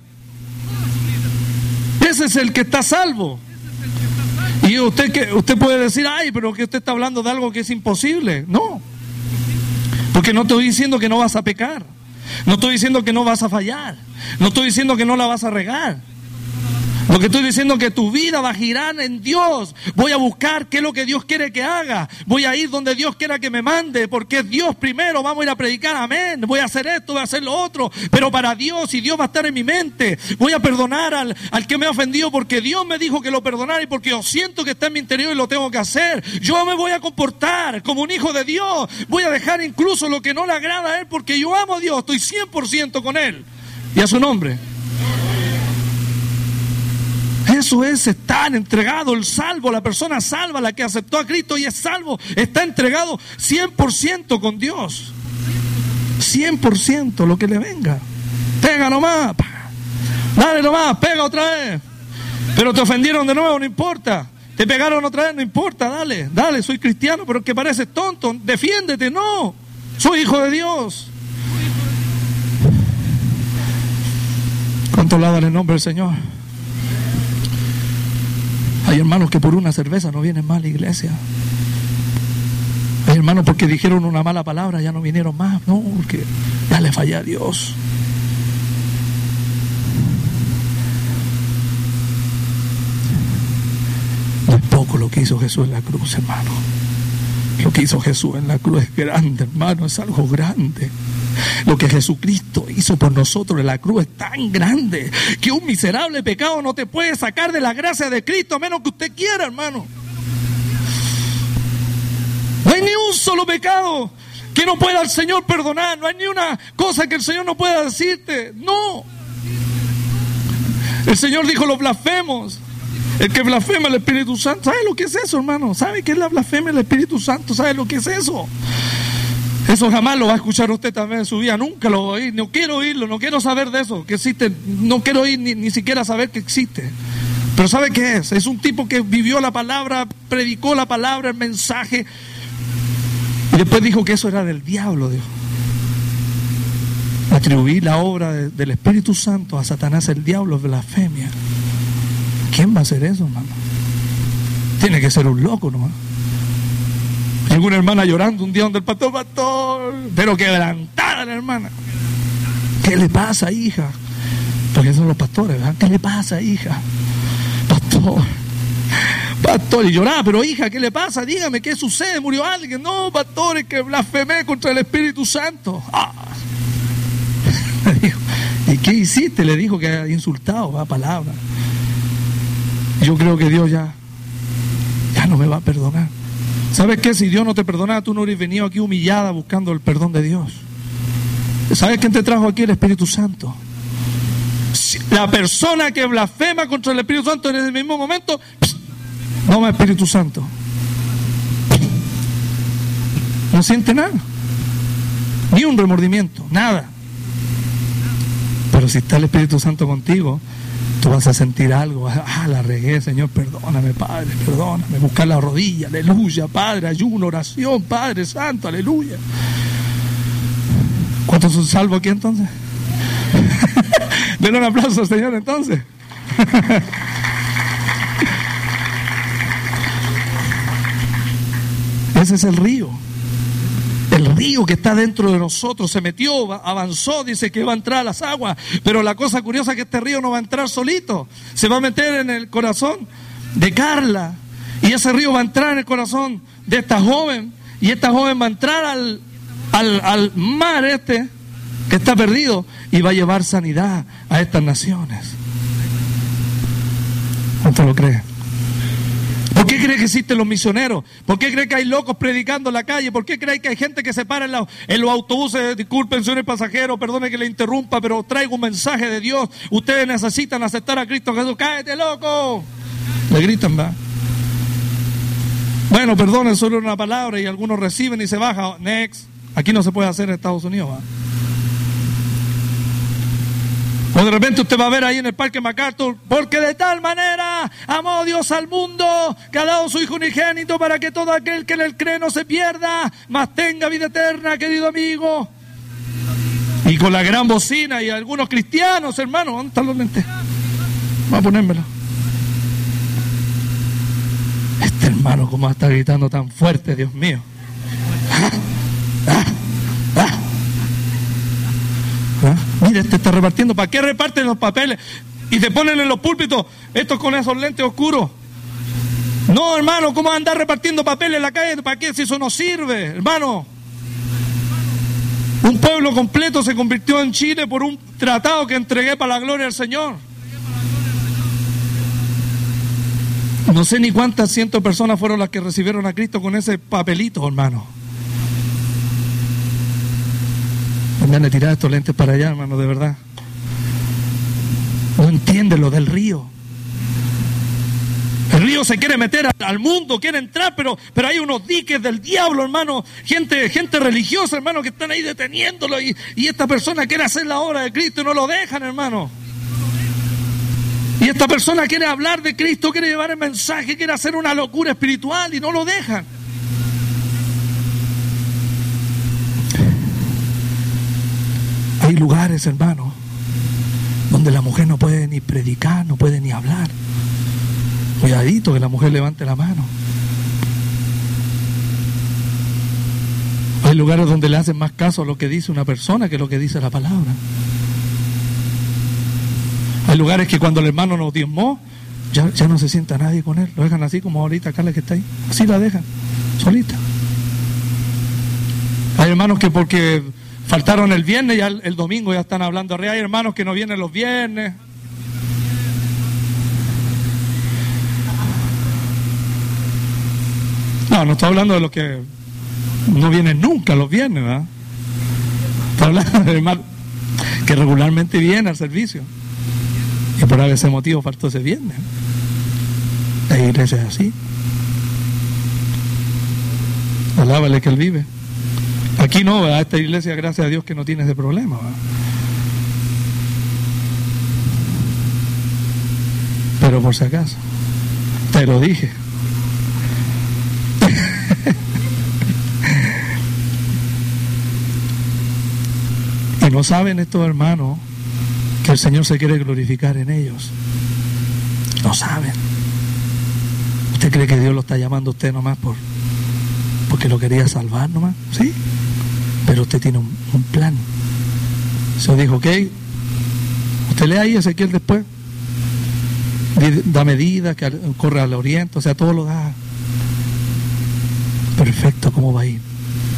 [SPEAKER 3] Ese es el que está salvo. Y usted que usted puede decir, ay, pero que usted está hablando de algo que es imposible. No, porque no estoy diciendo que no vas a pecar, no estoy diciendo que no vas a fallar, no estoy diciendo que no la vas a regar. Lo que estoy diciendo es que tu vida va a girar en Dios. Voy a buscar qué es lo que Dios quiere que haga. Voy a ir donde Dios quiera que me mande, porque es Dios primero. Vamos a ir a predicar, amén. Voy a hacer esto, voy a hacer lo otro, pero para Dios, y Dios va a estar en mi mente. Voy a perdonar al, al que me ha ofendido, porque Dios me dijo que lo perdonara y porque yo siento que está en mi interior y lo tengo que hacer. Yo me voy a comportar como un hijo de Dios. Voy a dejar incluso lo que no le agrada a Él, porque yo amo a Dios. Estoy cien por ciento con Él y a su nombre. Eso Eso es estar entregado, el salvo, la persona salva, la que aceptó a Cristo y es salvo, está entregado cien por ciento con Dios. cien por ciento lo que le venga. Pega nomás, dale nomás, pega otra vez. Pero te ofendieron de nuevo, no importa. Te pegaron otra vez, no importa, dale, dale, soy cristiano, pero que pareces tonto, defiéndete, no, soy hijo de Dios. ¿Cuánto alaban el nombre del Señor? Hay hermanos que por una cerveza no vienen más a la iglesia. Hay hermanos porque dijeron una mala palabra ya no vinieron más, no, porque ya le fallé a Dios. No es poco lo que hizo Jesús en la cruz, hermano. Lo que hizo Jesús en la cruz es grande, hermano, es algo grande. Lo que Jesucristo hizo por nosotros en la cruz es tan grande que un miserable pecado no te puede sacar de la gracia de Cristo a menos que usted quiera, hermano. No hay ni un solo pecado que no pueda el Señor perdonar. No hay ni una cosa que el Señor no pueda decirte. No. El Señor dijo los blasfemos. El que blasfema el Espíritu Santo. ¿Sabe lo que es eso, hermano? ¿Sabe qué es la blasfemia del Espíritu Santo? ¿Sabe lo que es eso? Eso jamás lo va a escuchar usted también en su vida. Nunca lo va a oír. No quiero oírlo. No quiero saber de eso. Que existe. No quiero oír ni, ni siquiera saber que existe. Pero ¿sabe qué es? Es un tipo que vivió la palabra, predicó la palabra, el mensaje. Y después dijo que eso era del diablo, Dios. Atribuir la obra de, del Espíritu Santo a Satanás, el diablo, es blasfemia. ¿Quién va a hacer eso, hermano? Tiene que ser un loco nomás. Llegó una hermana llorando un día donde el pastor, pastor, pero quebrantada la hermana. ¿Qué le pasa, hija? Porque son los pastores, ¿verdad? ¿Qué le pasa, hija? Pastor, pastor, y lloraba, pero hija, ¿qué le pasa? Dígame, ¿qué sucede? ¿Murió alguien? No, pastor, es que blasfemé contra el Espíritu Santo. Ah. Le dijo, ¿y qué hiciste? Le dijo que había insultado, a palabra. Yo creo que Dios ya, ya no me va a perdonar. ¿Sabes qué? Si Dios no te perdona, tú no hubieras venido aquí humillada buscando el perdón de Dios. ¿Sabes quién te trajo aquí? El Espíritu Santo. La persona que blasfema contra el Espíritu Santo en el mismo momento, no más Espíritu Santo. No siente nada. Ni un remordimiento, nada. Pero si está el Espíritu Santo contigo, tú vas a sentir algo. Ah, la regué, Señor, perdóname, Padre, perdóname. Buscar la rodilla, aleluya, Padre, ayuno, oración, Padre Santo, aleluya. ¿Cuántos son salvos aquí entonces? Denle un aplauso, Señor, entonces. Ese es el río. El río que está dentro de nosotros se metió, avanzó, dice que va a entrar a las aguas. Pero la cosa curiosa es que este río no va a entrar solito. Se va a meter en el corazón de Carla. Y ese río va a entrar en el corazón de esta joven. Y esta joven va a entrar al, al, al mar este que está perdido y va a llevar sanidad a estas naciones. ¿Cuánto lo cree? ¿Por qué cree que existen los misioneros? ¿Por qué cree que hay locos predicando en la calle? ¿Por qué cree que hay gente que se para en, la, en los autobuses? Disculpen, señores pasajeros, perdone que le interrumpa, pero traigo un mensaje de Dios. Ustedes necesitan aceptar a Cristo Jesús. ¡Cállate, loco! Le gritan, ¿verdad? Bueno, perdonen, solo una palabra y algunos reciben y se bajan. Next. Aquí no se puede hacer en Estados Unidos, ¿verdad? O de repente usted va a ver ahí en el Parque MacArthur, porque de tal manera amó Dios al mundo, que ha dado su Hijo unigénito para que todo aquel que en él cree no se pierda, mas tenga vida eterna, querido amigo. Y con la gran bocina y algunos cristianos, hermano, ¿dónde están los lentes? Voy a ponérmelo. Este hermano, ¿cómo está gritando tan fuerte, Dios mío? ¿Ah? ¿Ah? ¿Ah? ¿Ah? Mira, este está repartiendo. ¿Para qué reparten los papeles? Y te ponen en los púlpitos estos con esos lentes oscuros. No, hermano, ¿cómo andar repartiendo papeles en la calle? ¿Para qué? Si eso no sirve, hermano. Un pueblo completo se convirtió en Chile por un tratado que entregué para la gloria del Señor. No sé ni cuántas cientos de personas fueron las que recibieron a Cristo con ese papelito, hermano. Me han tirado estos lentes para allá, hermano, de verdad. No entiende lo del río. río se quiere meter al mundo, quiere entrar, pero, pero hay unos diques del diablo, hermano. Gente, gente religiosa, hermano, que están ahí deteniéndolo. Y, y esta persona quiere hacer la obra de Cristo y no lo dejan, hermano. Y esta persona quiere hablar de Cristo, quiere llevar el mensaje, quiere hacer una locura espiritual y no lo dejan. Hay lugares, hermano, donde la mujer no puede ni predicar, no puede ni hablar. Cuidadito que la mujer levante la mano. Hay lugares donde le hacen más caso a lo que dice una persona que lo que dice la palabra. Hay lugares que cuando el hermano nos diezmó, ya, ya no se sienta nadie con él. Lo dejan así como ahorita Carla que está ahí. Así la dejan, solita. Hay hermanos que porque faltaron el viernes, ya el, el domingo ya están hablando. Hay hermanos que no vienen los viernes. No, no estoy hablando de los que no vienen nunca los viernes, ¿verdad? Estoy hablando de hermanos que regularmente vienen al servicio. Y por ese motivo faltó ese viernes. Hay iglesias así. Alábale que Él vive. Aquí no, ¿verdad? Esta iglesia, gracias a Dios que no tiene ese problema, ¿verdad? Pero por si acaso, te lo dije. Y no saben estos hermanos que el Señor se quiere glorificar en ellos. No saben. ¿Usted cree que Dios lo está llamando a usted nomás por porque lo quería salvar nomás? Sí. Pero usted tiene un, un plan. Se dijo, ok, usted lee ahí Ezequiel después. Da medida, que corre al oriente, o sea, todo lo da perfecto. ¿Cómo va a ir?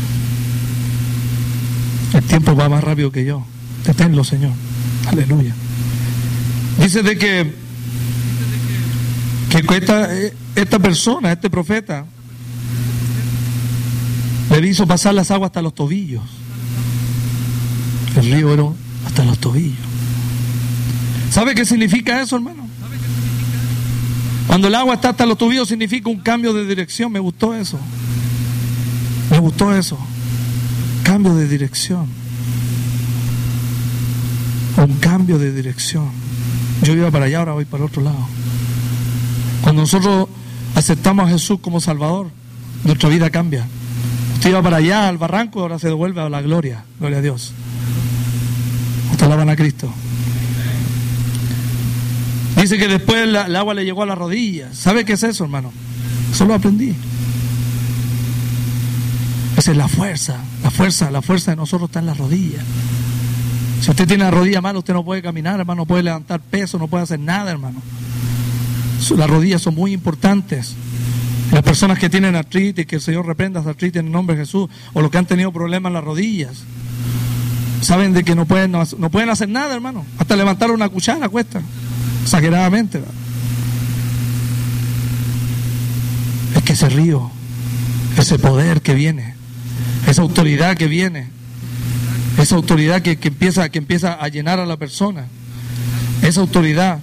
[SPEAKER 3] El tiempo va más rápido que yo. Deténlo, Señor. Aleluya. Dice de que, que esta, esta persona, este profeta, le hizo pasar las aguas hasta los tobillos. El río era hasta los tobillos. ¿Sabe qué significa eso, hermano? Cuando el agua está hasta los tobillos significa un cambio de dirección. Me gustó eso. Me gustó eso. Cambio de dirección. Un cambio de dirección. Yo iba para allá, ahora voy para el otro lado. Cuando nosotros aceptamos a Jesús como Salvador, nuestra vida cambia. Usted iba para allá al barranco, ahora se devuelve a la gloria. Gloria a Dios. Usted alaban a Cristo. Dice que después el, el agua le llegó a las rodillas. ¿Sabe qué es eso, hermano? Eso lo aprendí. Esa es la fuerza. La fuerza, la fuerza de nosotros está en las rodillas. Si usted tiene la rodilla mala, usted no puede caminar, hermano, no puede levantar peso, no puede hacer nada, hermano. Las rodillas son muy importantes. Las personas que tienen artritis, que el Señor reprenda esa artritis en el nombre de Jesús, o los que han tenido problemas en las rodillas, saben de que no pueden, no, no pueden hacer nada, hermano. Hasta levantar una cuchara cuesta, exageradamente, ¿verdad? Es que ese río, ese poder que viene, esa autoridad que viene, esa autoridad que, que, empieza, que empieza a llenar a la persona, esa autoridad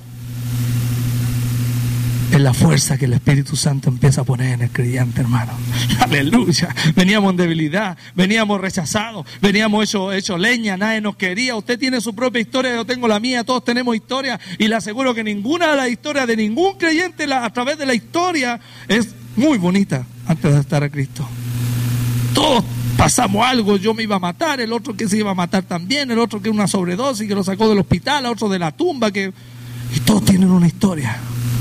[SPEAKER 3] es la fuerza que el Espíritu Santo empieza a poner en el creyente, hermano. Aleluya. Veníamos en debilidad, veníamos rechazados, veníamos hechos hecho leña, nadie nos quería. Usted tiene su propia historia, yo tengo la mía, todos tenemos historia, y le aseguro que ninguna de las historias de ningún creyente la, a través de la historia es muy bonita antes de estar a Cristo. Todos pasamos algo, yo me iba a matar, el otro que se iba a matar también, el otro que una sobredosis que lo sacó del hospital, el otro de la tumba, que y todos tienen una historia.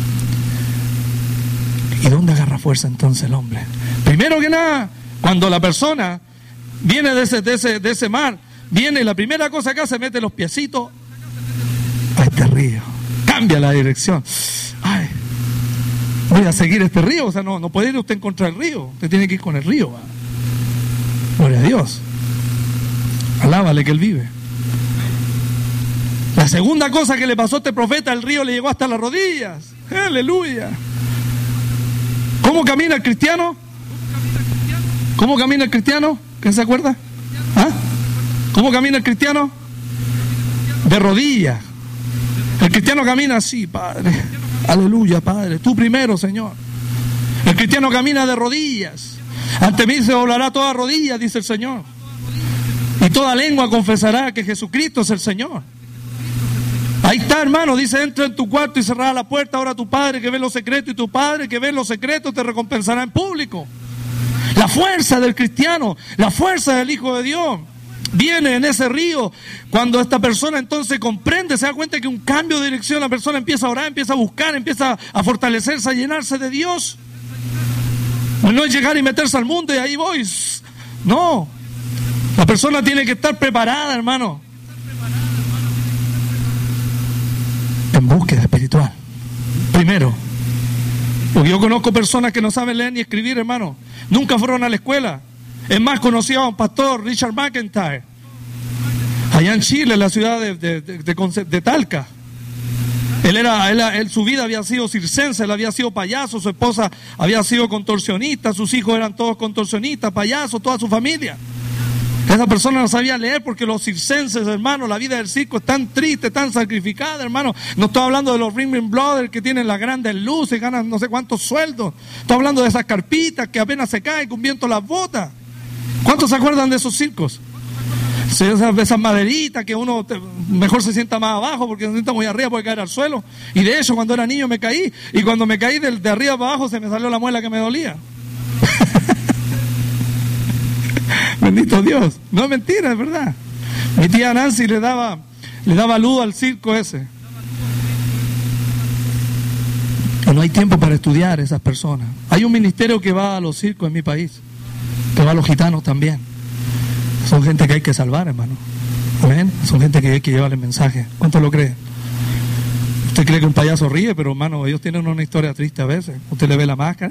[SPEAKER 3] ¿Y dónde agarra fuerza entonces el hombre? Primero que nada, cuando la persona viene de ese, de ese, de ese mar, viene, la primera cosa que hace, mete los piecitos a este río, cambia la dirección. Ay, voy a seguir este río, o sea, no, no puede ir usted en contra del río, usted tiene que ir con el río. ¿Va? Gloria a Dios. Alábale que Él vive. La segunda cosa que le pasó a este profeta, el río le llegó hasta las rodillas. Aleluya. ¿Cómo camina el cristiano? ¿Cómo camina el cristiano? ¿Quién se acuerda? ¿Ah? ¿Cómo camina el cristiano? De rodillas. El cristiano camina así, Padre. Aleluya, Padre. Tú primero, Señor. El cristiano camina de rodillas. Ante mí se doblará toda rodilla, dice el Señor. Y toda lengua confesará que Jesucristo es el Señor. Ahí está, hermano. Dice, entra en tu cuarto y cerrará la puerta. Ahora tu Padre que ve los secretos, y tu Padre que ve los secretos te recompensará en público. La fuerza del cristiano, la fuerza del Hijo de Dios viene en ese río cuando esta persona entonces comprende, se da cuenta que un cambio de dirección, la persona empieza a orar, empieza a buscar, empieza a fortalecerse, a llenarse de Dios. No es llegar y meterse al mundo y ahí voy. No, la persona tiene que estar preparada, hermano, en búsqueda espiritual. Primero, porque yo conozco personas que no saben leer ni escribir, hermano. Nunca fueron a la escuela. Es más, conocía a un pastor, Richard McIntyre, allá en Chile, en la ciudad de, de, de, de, de Talca. Él era, él, él, su vida había sido circense, él había sido payaso, su esposa había sido contorsionista, sus hijos eran todos contorsionistas, payasos, toda su familia. Esa persona no sabía leer porque los circenses, hermano, la vida del circo es tan triste, tan sacrificada, hermano. No estoy hablando de los Ringling Brothers que tienen las grandes luces, ganan no sé cuántos sueldos. Estoy hablando de esas carpitas que apenas se caen, con viento las botas. ¿Cuántos se acuerdan de esos circos? Esas, esas maderitas que uno te, mejor se sienta más abajo porque se sienta muy arriba puede caer al suelo. Y de hecho, cuando era niño me caí. Y cuando me caí de, de arriba para abajo se me salió la muela que me dolía. Bendito Dios. No es mentira, es verdad. Mi tía Nancy le daba, le daba luz al circo ese. Y no hay tiempo para estudiar esas personas. Hay un ministerio que va a los circos en mi país, que va a los gitanos también. Son gente que hay que salvar, hermano. ¿Ven? Son gente que hay que llevar el mensaje. ¿Cuánto lo creen? Usted cree que un payaso ríe, pero hermano, ellos tienen una historia triste a veces. Usted le ve la máscara.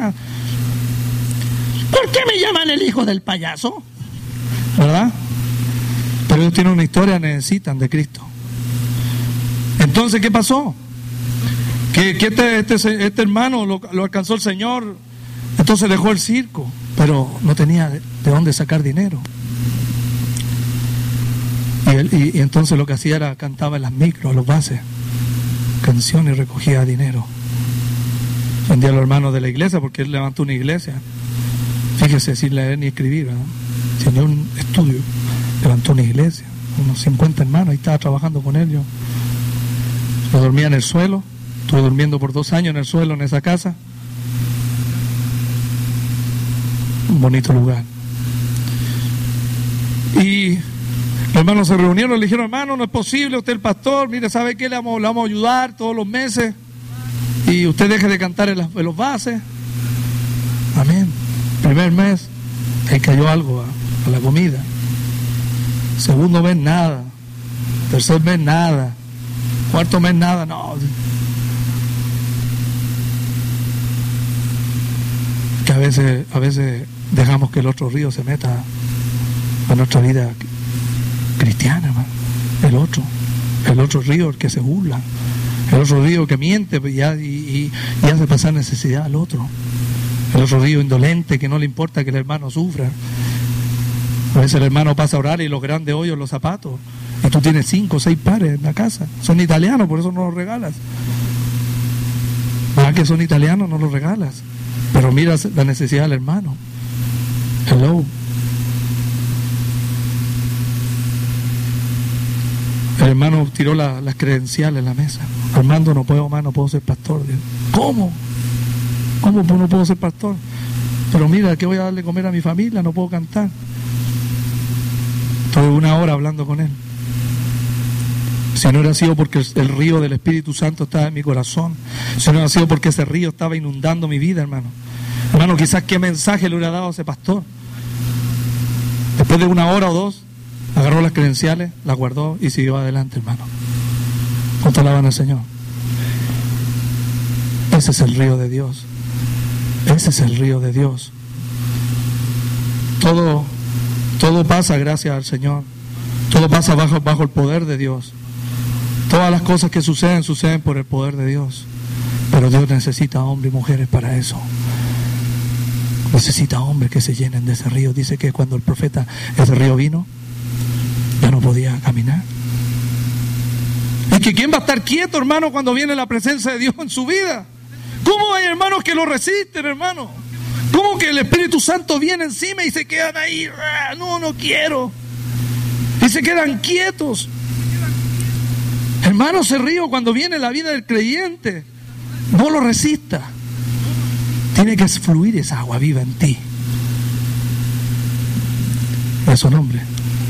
[SPEAKER 3] ¿Por qué me llaman el hijo del payaso? ¿Verdad? Pero ellos tienen una historia, necesitan de Cristo. Entonces, ¿qué pasó? Que, que este, este, este hermano lo, lo alcanzó el Señor, entonces dejó el circo, pero no tenía de, de dónde sacar dinero. Y, él, y, y entonces lo que hacía era cantaba en las micros, los bases, canciones y recogía dinero. Vendía a los hermanos de la iglesia porque él levantó una iglesia. Fíjese, sin leer ni escribir, ¿verdad? Tenía un estudio, levantó una iglesia, unos cincuenta hermanos, ahí estaba trabajando con él yo. Yo dormía en el suelo, estuve durmiendo por dos años en el suelo en esa casa. Un bonito lugar. Y los hermanos se reunieron, le dijeron, hermano, no es posible, usted es el pastor, mire, ¿sabe qué? Le vamos, le vamos a ayudar todos los meses y usted deje de cantar en, las, en los bases. Amén. Primer mes, ahí cayó algo a, a la comida. Segundo mes, nada. Tercer mes, nada. Cuarto mes, nada. No. Que a veces, a veces dejamos que el otro río se meta a nuestra vida cristiana, hermano. El otro. El otro río, el que se burla. El otro río que miente y, y, y hace pasar necesidad al otro. El otro río indolente que no le importa que el hermano sufra. A veces el hermano pasa a orar y los grandes hoyos en los zapatos. Y tú tienes cinco o seis pares en la casa. Son italianos, por eso no los regalas. ¿Verdad que son italianos? No los regalas. Pero mira la necesidad del hermano. Hello. El hermano tiró la, las credenciales en la mesa. Armando, no puedo más, no puedo ser pastor. ¿Cómo? ¿Cómo no puedo ser pastor? Pero mira, ¿qué voy a darle comer a mi familia? No puedo cantar. Estuve una hora hablando con él. Si no hubiera sido porque el río del Espíritu Santo estaba en mi corazón, si no hubiera sido porque ese río estaba inundando mi vida, hermano. Hermano, quizás qué mensaje le hubiera dado a ese pastor. Después de una hora o dos, agarró las credenciales, las guardó y siguió adelante, hermano. ¿Cuánto alaban al Señor? Ese es el río de Dios. Ese es el río de Dios. Todo, todo pasa gracias al Señor. Todo pasa bajo, bajo el poder de Dios. Todas las cosas que suceden, suceden por el poder de Dios. Pero Dios necesita hombres y mujeres para eso. Necesita hombres que se llenen de ese río. Dice que cuando el profeta, ese río vino, ya no podía caminar. Es que ¿quién va a estar quieto, hermano, cuando viene la presencia de Dios en su vida? ¿Cómo hay hermanos que lo resisten, hermano? ¿Cómo que el Espíritu Santo viene encima y se quedan ahí? No, no quiero. Y se quedan quietos. Hermano, se río cuando viene la vida del creyente. No lo resista. Tiene que fluir esa agua viva en ti. Es su nombre.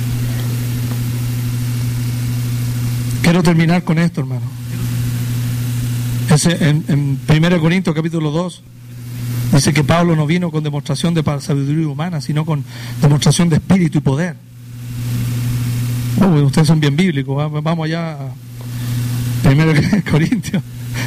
[SPEAKER 3] Quiero terminar con esto, hermano. Ese, en, en primera Corintios capítulo dos dice que Pablo no vino con demostración de sabiduría humana, sino con demostración de espíritu y poder. Oh, ustedes son bien bíblicos. Vamos allá a primera Corintios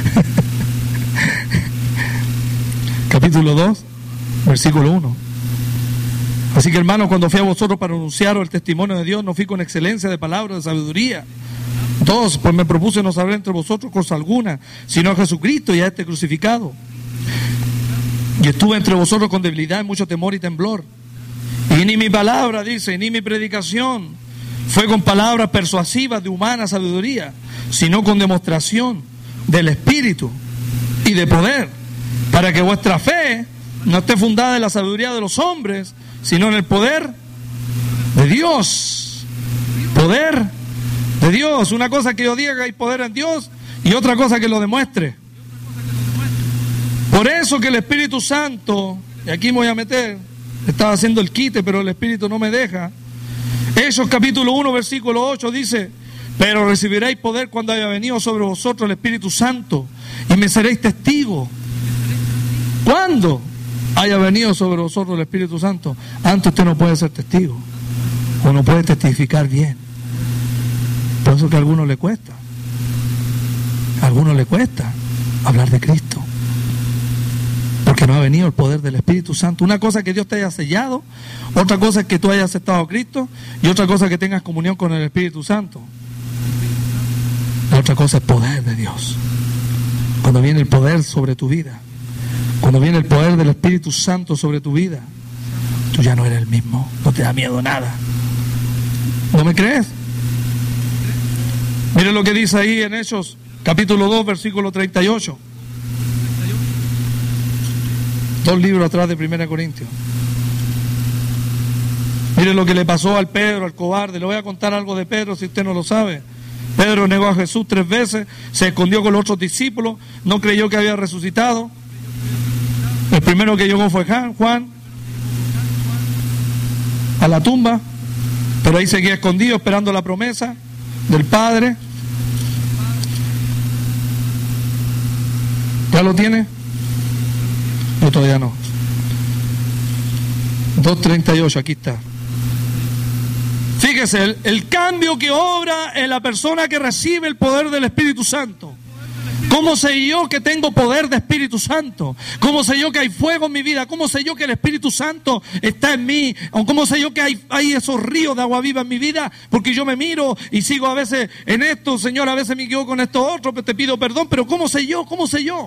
[SPEAKER 3] capítulo dos versículo uno. Así que, hermanos, cuando fui a vosotros para anunciaros el testimonio de Dios, no fui con excelencia de palabras de sabiduría. Dos, pues me propuse no saber entre vosotros cosa alguna, sino a Jesucristo y a este crucificado. Y estuve entre vosotros con debilidad, mucho temor y temblor. Y ni mi palabra, dice, ni mi predicación fue con palabras persuasivas de humana sabiduría, sino con demostración del Espíritu y de poder, para que vuestra fe no esté fundada en la sabiduría de los hombres, sino en el poder de Dios. Poder de Dios. Una cosa que yo diga que hay poder en Dios y otra cosa que lo demuestre. Por eso que el Espíritu Santo, y aquí me voy a meter, estaba haciendo el quite, pero el Espíritu no me deja. Hechos capítulo uno, versículo ocho dice: pero recibiréis poder cuando haya venido sobre vosotros el Espíritu Santo, y me seréis testigos. ¿Cuándo haya venido sobre vosotros el Espíritu Santo? Antes usted no puede ser testigo, o no puede testificar bien. Por eso que a algunos le cuesta. A algunos le cuesta hablar de Cristo, porque no ha venido el poder del Espíritu Santo. Una cosa es que Dios te haya sellado, otra cosa es que tú hayas aceptado a Cristo, y otra cosa es que tengas comunión con el Espíritu Santo. La otra cosa es poder de Dios. Cuando viene el poder sobre tu vida, cuando viene el poder del Espíritu Santo sobre tu vida, tú ya no eres el mismo, no te da miedo nada. ¿No me crees? Miren lo que dice ahí en Hechos capítulo dos, versículo treinta y ocho. Dos libros atrás de primera Corintios. Miren lo que le pasó al Pedro, al cobarde. Le voy a contar algo de Pedro si usted no lo sabe. Pedro negó a Jesús tres veces, se escondió con los otros discípulos, no creyó que había resucitado. El primero que llegó fue Juan a la tumba, pero ahí seguía escondido esperando la promesa del Padre. ¿Ya lo tiene? No, todavía no. dos treinta y ocho, aquí está. Fíjese, el, el cambio que obra en la persona que recibe el poder del Espíritu Santo. ¿Cómo sé yo que tengo poder de Espíritu Santo? ¿Cómo sé yo que hay fuego en mi vida? ¿Cómo sé yo que el Espíritu Santo está en mí? ¿O cómo sé yo que hay, hay esos ríos de agua viva en mi vida? Porque yo me miro y sigo a veces en esto, Señor, a veces me equivoco con esto otro, te pido perdón, pero ¿cómo sé yo? ¿Cómo sé yo?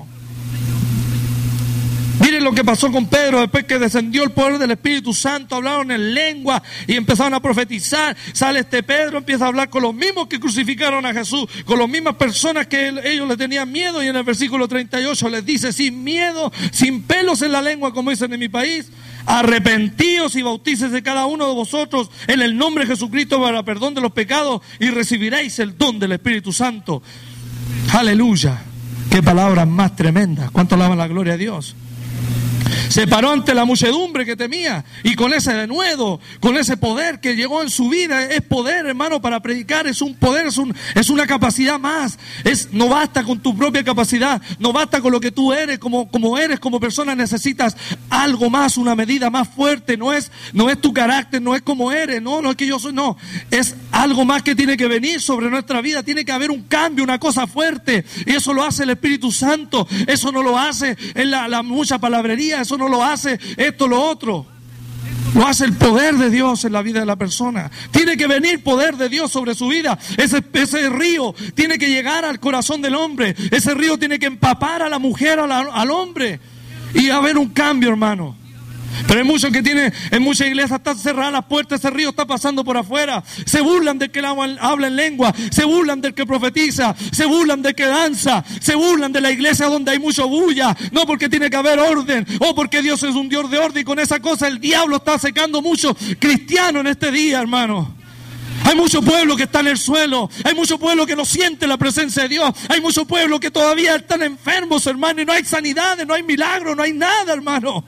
[SPEAKER 3] Miren lo que pasó con Pedro después que descendió el poder del Espíritu Santo. Hablaron en lengua y empezaron a profetizar. Sale este Pedro, empieza a hablar con los mismos que crucificaron a Jesús, con las mismas personas que él, ellos le tenían miedo, y en el versículo treinta y ocho les dice: sin miedo, sin pelos en la lengua, como dicen en mi país, arrepentíos y bautícese cada uno de vosotros en el nombre de Jesucristo para perdón de los pecados, y recibiréis el don del Espíritu Santo. Aleluya. Qué palabras más tremendas. ¿Cuánto alaban la gloria a Dios? Se paró ante la muchedumbre que temía, y con ese denuedo, con ese poder que llegó en su vida. Es poder, hermano, para predicar. Es un poder, es, un, es una capacidad más. Es, no basta con tu propia capacidad, no basta con lo que tú eres, como, como eres como persona. Necesitas algo más, una medida más fuerte. No es, no es tu carácter, no es como eres, no, no es que yo soy, no. Es algo más que tiene que venir sobre nuestra vida. Tiene que haber un cambio, una cosa fuerte, y eso lo hace el Espíritu Santo. Eso no lo hace en la, la mucha palabrería, eso no lo hace esto, lo otro. Lo hace el poder de Dios en la vida de la persona. Tiene que venir poder de Dios sobre su vida. Ese, ese río tiene que llegar al corazón del hombre. Ese río tiene que empapar a la mujer, a la, al hombre, y haber un cambio, hermano. Pero hay muchos que tienen, en muchas iglesias están cerradas las puertas, ese río está pasando por afuera. Se burlan del que habla en lengua, se burlan del que profetiza, se burlan del que danza, se burlan de la iglesia donde hay mucho bulla. No, porque tiene que haber orden, o porque Dios es un Dios de orden, y con esa cosa el diablo está secando muchos cristianos en este día, hermano. Hay mucho pueblo que está en el suelo, hay mucho pueblo que no siente la presencia de Dios, hay mucho pueblo que todavía están enfermos, hermano, y no hay sanidades, no hay milagros, no hay nada, hermano.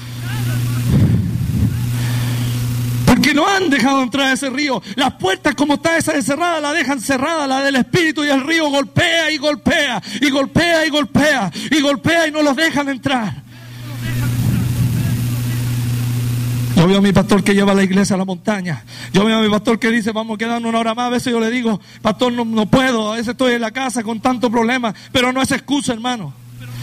[SPEAKER 3] Porque no han dejado entrar a ese río. Las puertas como está esa cerrada, la dejan cerrada, la del Espíritu, y el río golpea y golpea, y golpea y golpea, y golpea y no los dejan entrar. Yo veo a mi pastor que lleva a la iglesia a la montaña. Yo veo a mi pastor que dice, vamos a quedarnos una hora más. A veces yo le digo, pastor, no, no puedo, a veces estoy en la casa con tantos problemas. Pero no es excusa, hermano.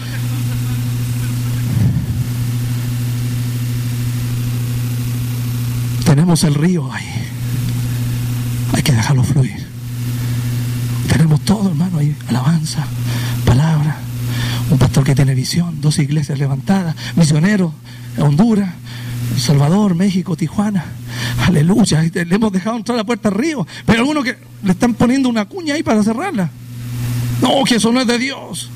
[SPEAKER 3] Tenemos el río ahí. Hay que dejarlo fluir. Tenemos todo, hermano, ahí. Alabanza, palabra. Un pastor que tiene visión, dos iglesias levantadas, misioneros, Honduras, El Salvador, México, Tijuana. Aleluya. Le hemos dejado entrar a la puerta al río. Pero algunos que le están poniendo una cuña ahí para cerrarla. No, que eso no es de Dios.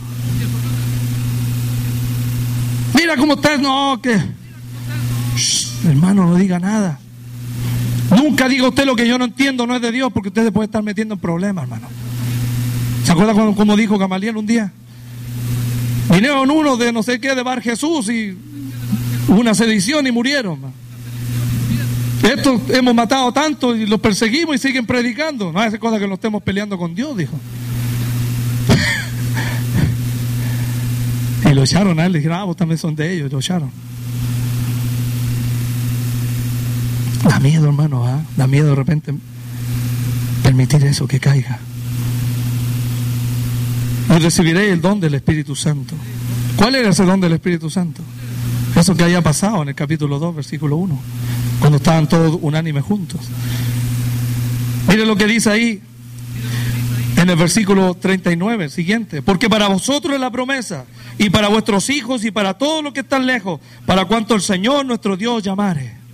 [SPEAKER 3] Mira cómo está. No, que... Shh, hermano, no diga nada. Nunca diga usted lo que yo no entiendo, no es de Dios, porque usted se puede estar metiendo en problemas, hermano. ¿Se acuerda como, como dijo Gamaliel un día? Vinieron unos de no sé qué, de Bar Jesús, y hubo una sedición y murieron. Estos hemos matado tanto y los perseguimos y siguen predicando. No es cosa que no estemos peleando con Dios, dijo. Y lo echaron a él, le dijeron, ah, vos también son de ellos, y lo echaron. Da miedo, hermano, ¿eh? Da miedo de repente permitir eso, que caiga. Y recibiréis el don del Espíritu Santo. ¿Cuál era ese don del Espíritu Santo? Eso que había pasado en el capítulo dos, versículo uno, cuando estaban todos unánimes juntos. Mire lo que dice ahí en el versículo treinta y nueve, siguiente. Porque para vosotros es la promesa, y para vuestros hijos, y para todos los que están lejos, para cuanto el Señor nuestro Dios llamare.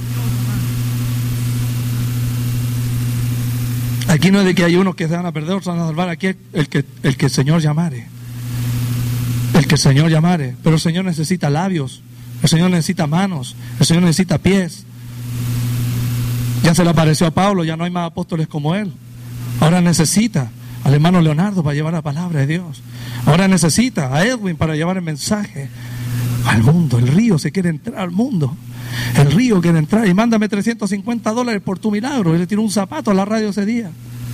[SPEAKER 3] Aquí no es de que hay unos que se van a perder, otros se van a salvar. Aquí es el que, el que el Señor llamare. El que el Señor llamare. Pero el Señor necesita labios. El Señor necesita manos. El Señor necesita pies. Ya se le apareció a Pablo, ya no hay más apóstoles como él. Ahora necesita al hermano Leonardo para llevar la palabra de Dios. Ahora necesita a Edwin para llevar el mensaje al mundo. El río se quiere entrar al mundo. El río quiere entrar y mándame trescientos cincuenta dólares por tu milagro. Y le tiró un zapato a la radio ese día.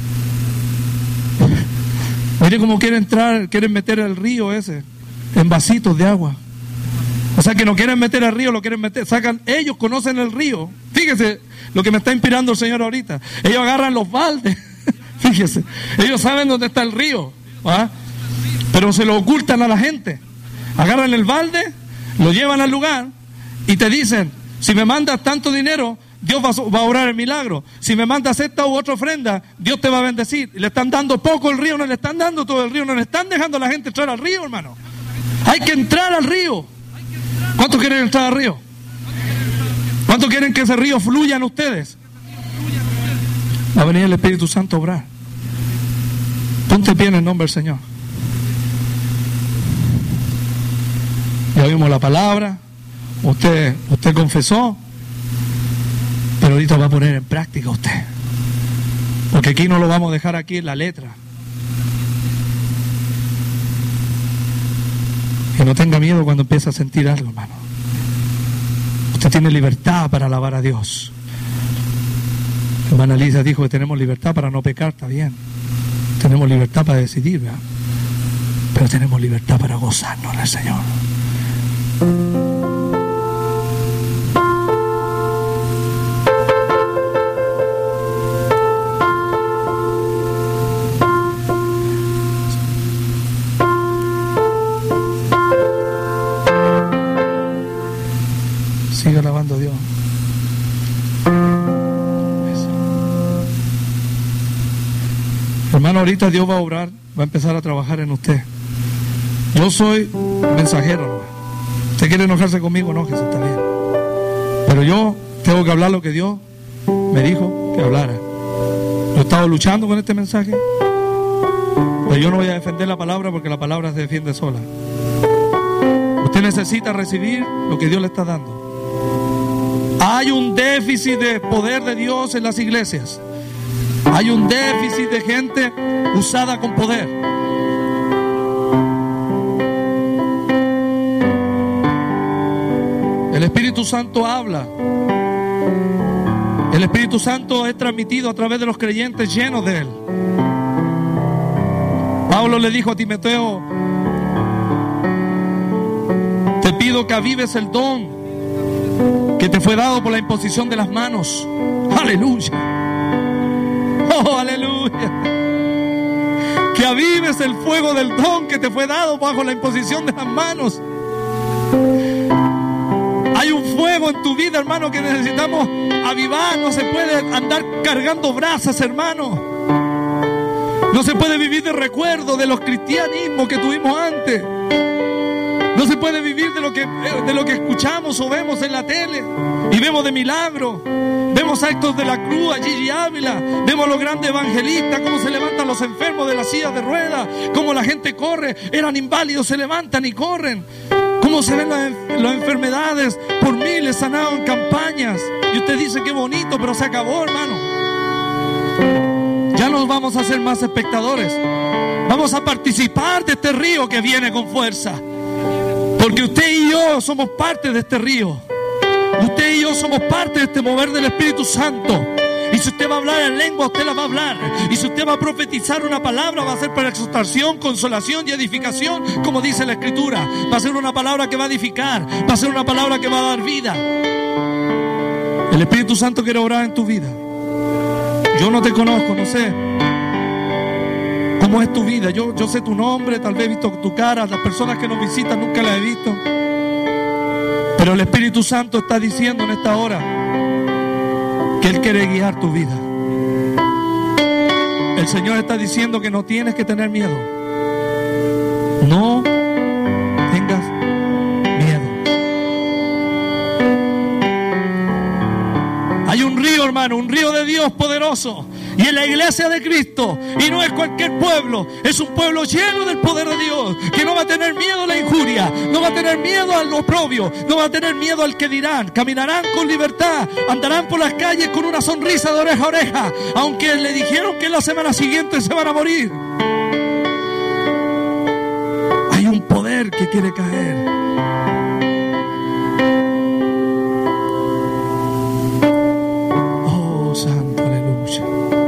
[SPEAKER 3] Mire cómo quiere entrar, quieren meter el río ese en vasitos de agua. O sea que no quieren meter el río, lo quieren meter, sacan, ellos conocen el río. Fíjese lo que me está inspirando el Señor ahorita. Ellos agarran los baldes. Fíjese, ellos saben dónde está el río, ¿ah? Pero se lo ocultan a la gente. Agarran el balde, lo llevan al lugar y te dicen, si me mandas tanto dinero, Dios va a obrar el milagro. Si me mandas esta u otra ofrenda, Dios te va a bendecir. Le están dando poco el río, no le están dando todo el río, no le están dejando a la gente entrar al río, hermano. Hay que entrar al río. ¿Cuántos quieren entrar al río? ¿Cuántos quieren que ese río fluya en ustedes? Va a venir el Espíritu Santo a obrar. Ponte pie en el nombre del Señor. Ya oímos la palabra. Usted, usted confesó. Pero ahorita va a poner en práctica usted. Porque aquí no lo vamos a dejar aquí en la letra. Que no tenga miedo cuando empiece a sentir algo, hermano. Usted tiene libertad para alabar a Dios. Hermana Lisa dijo que tenemos libertad para no pecar, está bien. Tenemos libertad para decidir, ¿verdad? Pero tenemos libertad para gozarnos en el Señor. Sigue alabando a Dios. Eso. Hermano, ahorita Dios va a obrar, va a empezar a trabajar en usted. Yo soy mensajero, ¿no? Usted quiere enojarse conmigo, enójese, está bien. Pero yo tengo que hablar lo que Dios me dijo que hablara. Yo he estado luchando con este mensaje, pero yo no voy a defender la palabra porque la palabra se defiende sola. Usted necesita recibir lo que Dios le está dando. Hay un déficit de poder de Dios en las iglesias. Hay un déficit de gente usada con poder. El Espíritu Santo habla. El Espíritu Santo es transmitido a través de los creyentes llenos de Él. Pablo le dijo a Timoteo: te pido que avives el don que te fue dado por la imposición de las manos. Aleluya. Oh, aleluya. Que avives el fuego del don que te fue dado bajo la imposición de las manos. Hay un fuego en tu vida, hermano, que necesitamos avivar. No se puede andar cargando brasas, hermano. No se puede vivir de recuerdo de los cristianismos que tuvimos antes. No se puede vivir de lo que, de lo que escuchamos o vemos en la tele. Y vemos de milagros. Vemos a Héctor de la Cruz, a Gigi Ávila. Vemos a los grandes evangelistas, cómo se levantan los enfermos de las sillas de ruedas. Cómo la gente corre. Eran inválidos, se levantan y corren. Cómo se ven las, las enfermedades por miles sanados en campañas. Y usted dice qué bonito, pero se acabó, hermano. Ya no vamos a ser más espectadores. Vamos a participar de este río que viene con fuerza. Porque usted y yo somos parte de este río. Usted y yo somos parte de este mover del Espíritu Santo. Y si usted va a hablar en lengua, usted la va a hablar. Y si usted va a profetizar una palabra, va a ser para exhortación, consolación y edificación, como dice la Escritura. Va a ser una palabra que va a edificar. Va a ser una palabra que va a dar vida. El Espíritu Santo quiere obrar en tu vida. Yo no te conozco, no sé cómo es tu vida. Yo, yo sé tu nombre, tal vez he visto tu cara. Las personas que nos visitan nunca las he visto. Pero el Espíritu Santo está diciendo en esta hora que Él quiere guiar tu vida. El Señor está diciendo que no tienes que tener miedo. No tengas miedo. Hay un río, hermano, un río de Dios poderoso. Y en la iglesia de Cristo, y no es cualquier pueblo, es un pueblo lleno del poder de Dios, que no va a tener miedo a la injuria, no va a tener miedo al oprobio, no va a tener miedo al que dirán. Caminarán con libertad, andarán por las calles con una sonrisa de oreja a oreja, aunque le dijeron que la semana siguiente se van a morir. Hay un poder que quiere caer. Oh, santo, aleluya.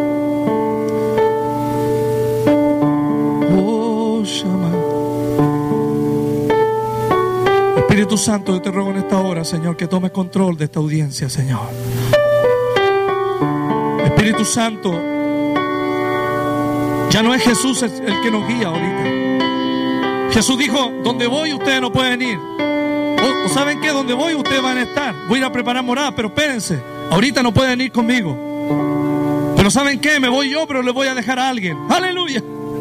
[SPEAKER 3] Espíritu Santo, yo te ruego en esta hora, Señor, que tomes control de esta audiencia, Señor. Espíritu Santo, ya no es Jesús el, el que nos guía ahorita. Jesús dijo: donde voy ustedes no pueden ir. O, o ¿saben qué? Donde voy ustedes van a estar. Voy a ir a preparar morada, pero espérense, ahorita no pueden ir conmigo. Pero ¿saben qué? Me voy yo, pero le voy a dejar a alguien. ¡Aleluya!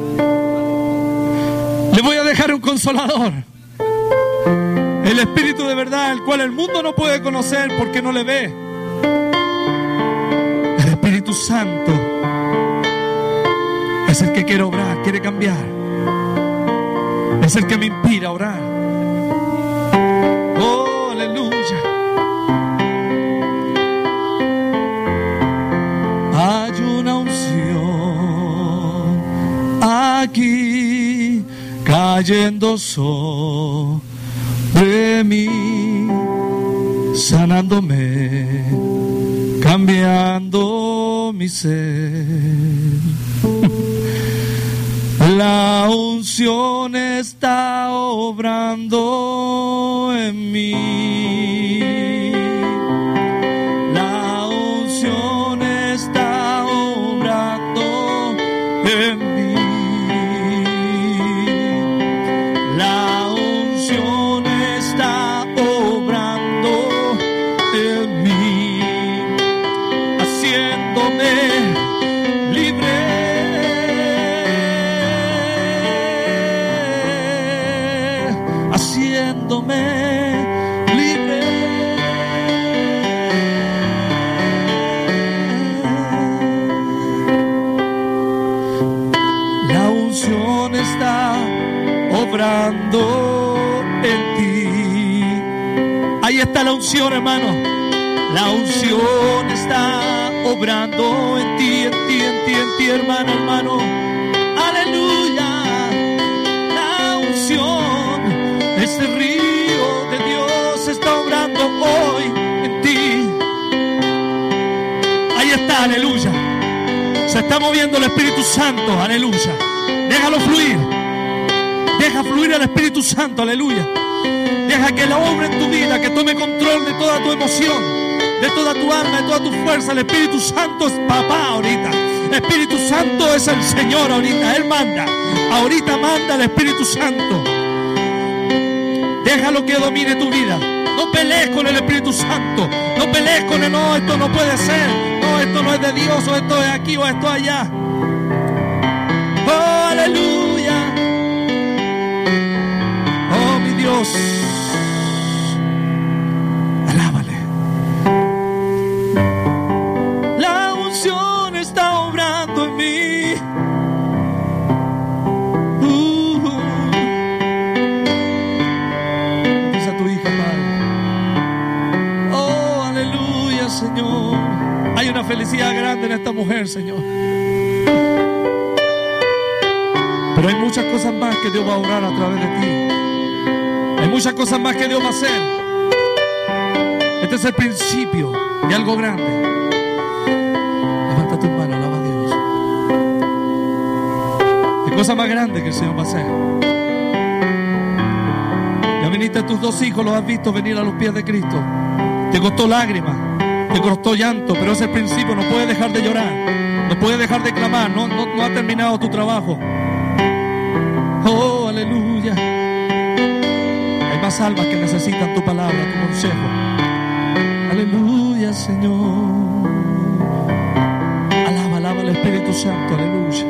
[SPEAKER 3] Le voy a dejar un consolador. El Espíritu de verdad, el cual el mundo no puede conocer porque no le ve. El Espíritu Santo es el que quiere obrar, quiere cambiar. Es el que me inspira a orar. Oh, aleluya. Hay una unción aquí cayendo sobre de mí, sanándome, cambiando mi ser. La unción está obrando en mí. La unción está obrando en mí. La unción está obrando en mí, haciéndome libre, haciéndome libre. la unción, hermano. La unción está obrando en ti, en ti, en ti, en ti, hermano, hermano. Aleluya. La unción, este río de Dios está obrando hoy en ti. Ahí está, aleluya. Se está moviendo el Espíritu Santo, aleluya. Déjalo fluir. Deja fluir el Espíritu Santo, aleluya. Deja que Él obre en tu vida, que tome control de toda tu emoción, de toda tu alma, de toda tu fuerza. El Espíritu Santo es papá ahorita. El Espíritu Santo es el Señor ahorita. Él manda. Ahorita manda el Espíritu Santo. Déjalo que domine tu vida. No pelees con el Espíritu Santo. No pelees con él. No, esto no puede ser. No, esto no es de Dios. O esto es aquí o esto allá. Oh, aleluya. Oh, mi Dios. Alábale. La unción está obrando en mí. Uh, uh. Dice a tu hija, Padre. Oh, aleluya, Señor. Hay una felicidad grande en esta mujer, Señor. Pero hay muchas cosas más que Dios va a obrar a través de ti. Hay muchas cosas más que Dios va a hacer. Este es el principio de algo grande. Levanta tu mano, alaba a Dios. Hay cosas más grandes que el Señor va a hacer. Ya viniste a tus dos hijos, los has visto venir a los pies de Cristo. Te costó lágrimas, te costó llanto, pero es el principio. No puedes dejar de llorar, no puedes dejar de clamar. No, no, no ha terminado tu trabajo. Oh, aleluya. Hay más almas que necesitan tu palabra, tu consejo. Aleluya, Señor. Alaba, alaba al Espíritu Santo, aleluya.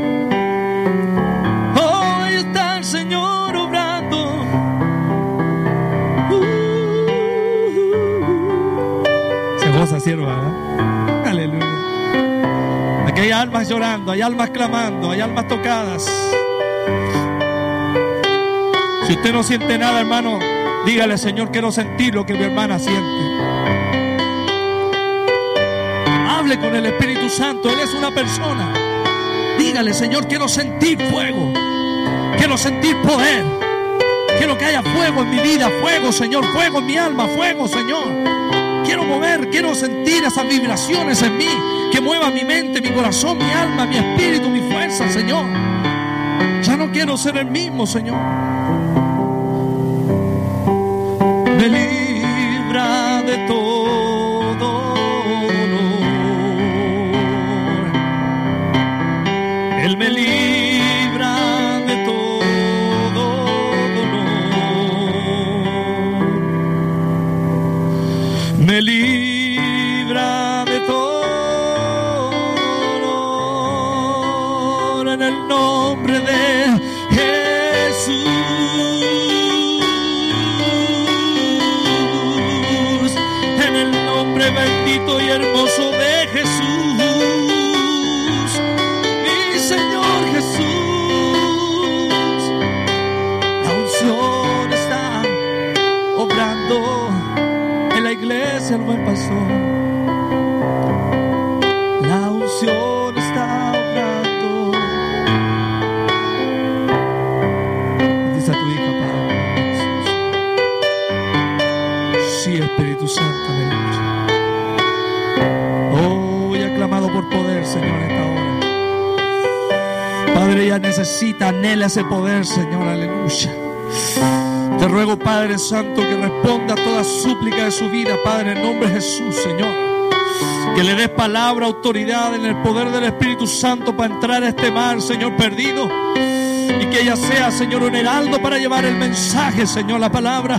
[SPEAKER 3] Hoy está el Señor obrando. Uh, uh. Se goza, sierva, ¿eh? Aleluya. Aquí hay almas llorando, hay almas clamando, hay almas tocadas. Si usted no siente nada, hermano, dígale: Señor, quiero sentir lo que mi hermana siente. Hable con el Espíritu Santo. Él es una persona. Dígale: Señor, quiero sentir fuego. Quiero sentir poder. Quiero que haya fuego en mi vida. Fuego, Señor. Fuego en mi alma. Fuego, Señor. Quiero mover, quiero sentir esas vibraciones en mí. Que mueva mi mente, mi corazón, mi alma, mi espíritu, mi fuerza, Señor. Ya no quiero ser el mismo, Señor. Me libra de todo dolor. Él me libra de todo dolor. Me libra de todo dolor en el nombre de Jesús. Bendito y hermoso de Jesús, mi Señor Jesús. La unción está obrando en la iglesia, el buen pastor. La unción está obrando. Dice a tu hija, Padre Jesús. Sí, Espíritu Santo, aleluya. Clamado por poder, Señor, en esta hora. Padre, ella necesita, anhela ese poder, Señor, aleluya. Te ruego, Padre Santo, que responda a toda súplica de su vida, Padre, en nombre de Jesús, Señor. Que le des palabra, autoridad en el poder del Espíritu Santo para entrar a este mar, Señor, perdido. Y que ella sea, Señor, un heraldo para llevar el mensaje, Señor, la palabra.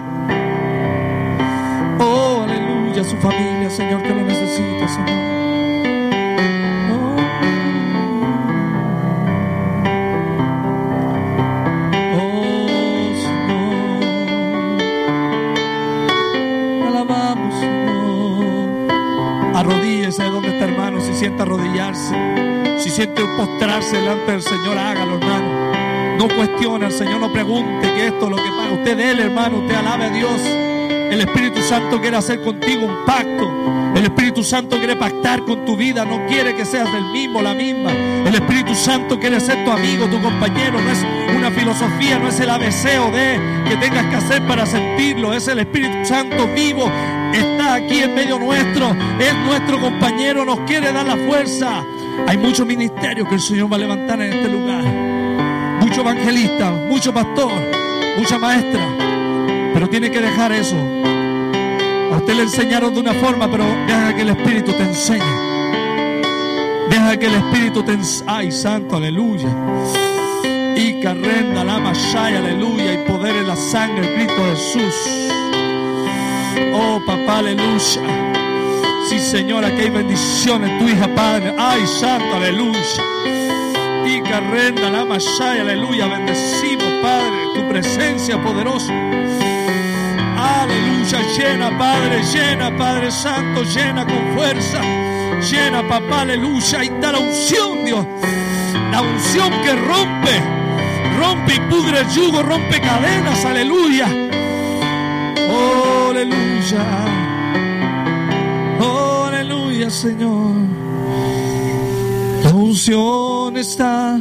[SPEAKER 3] Oh, aleluya, su familia, Señor, que lo necesita, Señor. Arrodíllese de donde está, hermano. Si siente arrodillarse, si siente postrarse delante del Señor, hágalo, hermano. No cuestione al Señor, no pregunte que esto es lo que paga. Usted déle, hermano, usted alabe a Dios. El Espíritu Santo quiere hacer contigo un pacto. El Espíritu Santo quiere pactar con tu vida. No quiere que seas del mismo, la misma. El Espíritu Santo quiere ser tu amigo, tu compañero. No es una filosofía, no es el A B C o D que tengas que hacer para sentirlo. Es el Espíritu Santo vivo. Está aquí en medio nuestro. Es nuestro compañero. Nos quiere dar la fuerza. Hay muchos ministerios que el Señor va a levantar en este lugar. Mucho evangelista, mucho pastor, mucha maestra. Pero tiene que dejar eso. A usted le enseñaron de una forma, pero deja que el Espíritu te enseñe. Deja que el Espíritu te enseñe. Ay, santo, aleluya. Y carrenda, lama, shaya, aleluya. Y poder en la sangre, el Cristo Jesús. Oh, papá, aleluya. Sí, Señor, aquí hay bendiciones. Tu hija, Padre. Ay, santo, aleluya. Y carrenda, lama, shaya, aleluya. Bendecimos, Padre, tu presencia poderosa. Aleluya, llena, Padre, llena, Padre Santo, llena con fuerza, llena, papá, aleluya. Ahí está la unción, Dios, la unción que rompe, rompe y pudre el yugo, rompe cadenas, aleluya. Oh, aleluya, oh, aleluya, Señor. La unción está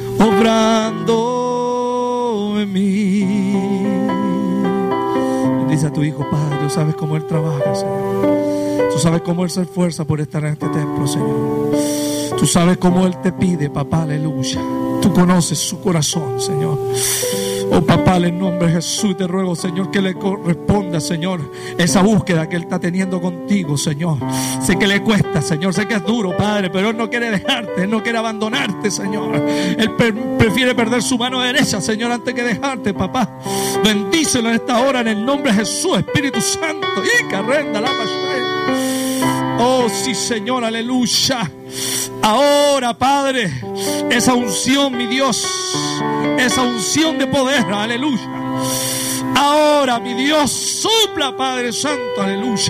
[SPEAKER 3] obrando en mí. Dice a tu hijo, Padre, tú sabes cómo Él trabaja, Señor. Tú sabes cómo Él se esfuerza por estar en este templo, Señor. Tú sabes cómo Él te pide, papá, aleluya. Tú conoces su corazón, Señor. Oh, papá, en el nombre de Jesús te ruego, Señor, que le corresponda, Señor, esa búsqueda que Él está teniendo contigo, Señor. Sé que le cuesta, Señor, sé que es duro, Padre, pero Él no quiere dejarte, Él no quiere abandonarte, Señor. Él per- prefiere perder su mano derecha, Señor, antes que dejarte, papá. Bendícelo en esta hora en el nombre de Jesús, Espíritu Santo. Y carrenda la pasión. Oh, sí, Señor, aleluya. Ahora, Padre, esa unción, mi Dios, esa unción de poder, aleluya. Ahora, mi Dios, sopla, Padre Santo, aleluya.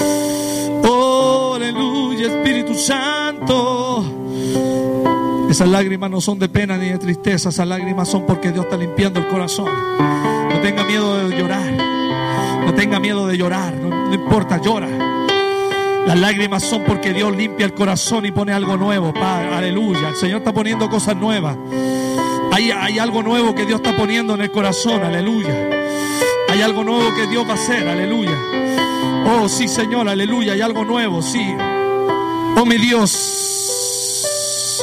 [SPEAKER 3] Oh, aleluya, Espíritu Santo. Esas lágrimas no son de pena ni de tristeza, esas lágrimas son porque Dios está limpiando el corazón. No tenga miedo de llorar, no tenga miedo de llorar, no, no importa, llora. Las lágrimas son porque Dios limpia el corazón y pone algo nuevo, Padre, aleluya. El Señor está poniendo cosas nuevas. Hay, hay algo nuevo que Dios está poniendo en el corazón, aleluya. Hay algo nuevo que Dios va a hacer, aleluya. Oh, sí, Señor, aleluya, hay algo nuevo, sí. Oh, mi Dios.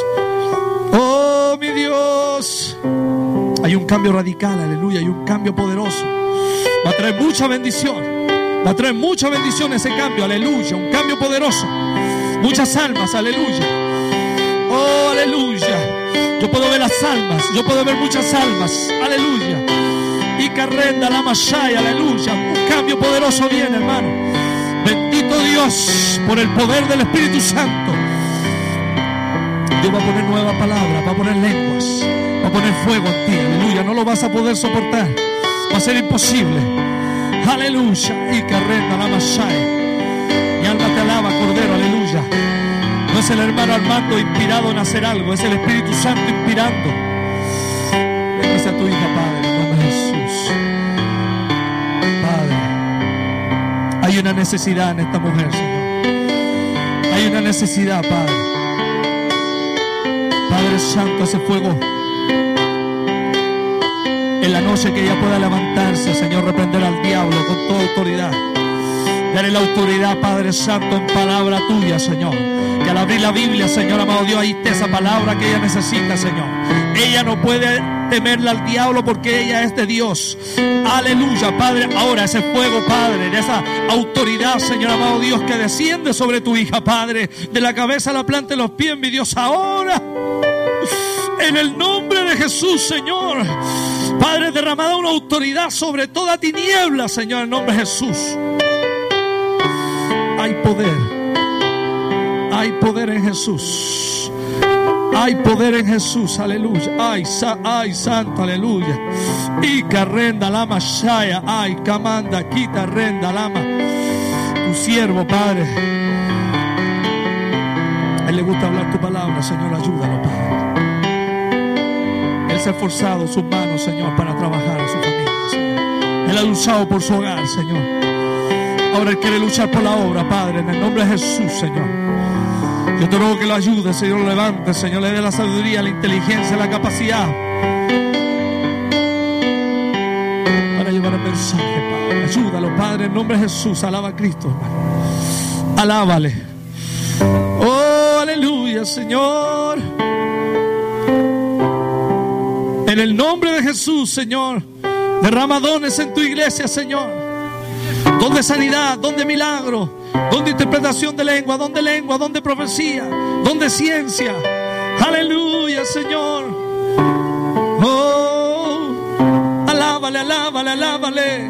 [SPEAKER 3] Oh, mi Dios. Hay un cambio radical, aleluya, hay un cambio poderoso. Va a traer mucha bendición. Va a traer mucha bendición ese cambio, aleluya. Un cambio poderoso. Muchas almas, aleluya. Oh, aleluya. Yo puedo ver las almas, yo puedo ver muchas almas, aleluya. Y carrenda la mashaya, aleluya. Un cambio poderoso viene, hermano. Bendito Dios por el poder del Espíritu Santo. Dios va a poner nuevas palabras, va a poner lenguas, va a poner fuego en ti, aleluya. No lo vas a poder soportar, va a ser imposible. Aleluya, y carrenda la mashaya. Mi alma te alaba, Cordero, aleluya. No es el hermano Armando inspirado en hacer algo, es el Espíritu Santo inspirando. Bendice a tu hija, Padre, en el nombre de Jesús. Padre, hay una necesidad en esta mujer, Señor. Hay una necesidad, Padre. Padre Santo, ese fuego en la noche, que ella pueda levantarse, Señor, reprender al diablo con toda autoridad. Darle la autoridad, Padre Santo, en palabra tuya, Señor. Que al abrir la Biblia, Señor amado Dios, ahí está esa palabra que ella necesita, Señor. Ella no puede temerle al diablo porque ella es de Dios. Aleluya, Padre. Ahora ese fuego, Padre, de esa autoridad, Señor amado Dios, que desciende sobre tu hija, Padre, de la cabeza a la planta de los pies, mi Dios, ahora. En el nombre de Jesús, Señor. Padre, derramada una autoridad sobre toda tiniebla, Señor, en el nombre de Jesús. Hay poder. Hay poder en Jesús. Hay poder en Jesús, aleluya. Ay, sa, ay santo, aleluya. Y carrenda lama shaya. Ay, camanda, quita renda lama. Tu siervo, Padre. A él le gusta hablar tu palabra, Señor, ayúdalo, Padre. Él se ha esforzado sus manos, Señor, para trabajar en su familia, Señor. Él ha luchado por su hogar, Señor. Ahora Él quiere luchar por la obra, Padre, en el nombre de Jesús, Señor. Yo te ruego que lo ayude, Señor, lo levante, Señor, le dé la sabiduría, la inteligencia, la capacidad para llevar el mensaje, Padre. Ayúdalo, Padre, en el nombre de Jesús. Alaba a Cristo, hermano. Alábale. Oh, aleluya, Señor. En el nombre de Jesús, Señor, derrama dones en tu iglesia, Señor. Don de sanidad, don de milagro, don de interpretación de lengua, don de lengua, don de profecía, don de ciencia. Aleluya, Señor. Oh, alábale, alábale, alábale.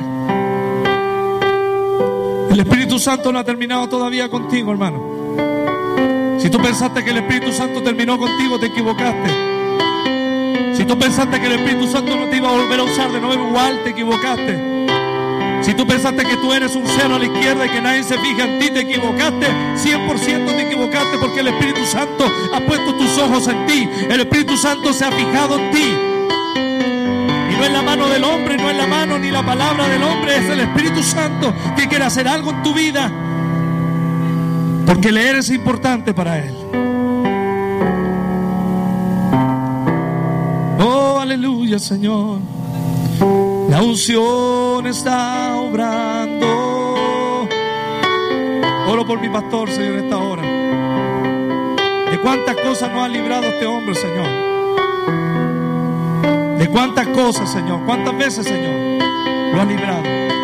[SPEAKER 3] El Espíritu Santo no ha terminado todavía contigo, hermano. Si tú pensaste que el Espíritu Santo terminó contigo, te equivocaste. Si tú pensaste que el Espíritu Santo no te iba a volver a usar de nuevo, igual te equivocaste. Si tú pensaste que tú eres un cero a la izquierda y que nadie se fija en ti, te equivocaste. Cien por ciento te equivocaste, porque el Espíritu Santo ha puesto tus ojos en ti. El Espíritu Santo se ha fijado en ti. Y no es la mano del hombre, no es la mano ni la palabra del hombre. Es el Espíritu Santo que quiere hacer algo en tu vida, porque le eres importante para Él. Oh, aleluya, Señor. La unción está obrando. Oro por mi pastor, Señor, en esta hora. De cuántas cosas nos ha librado este hombre, Señor. De cuántas cosas, Señor. Cuántas veces, Señor, lo ha librado.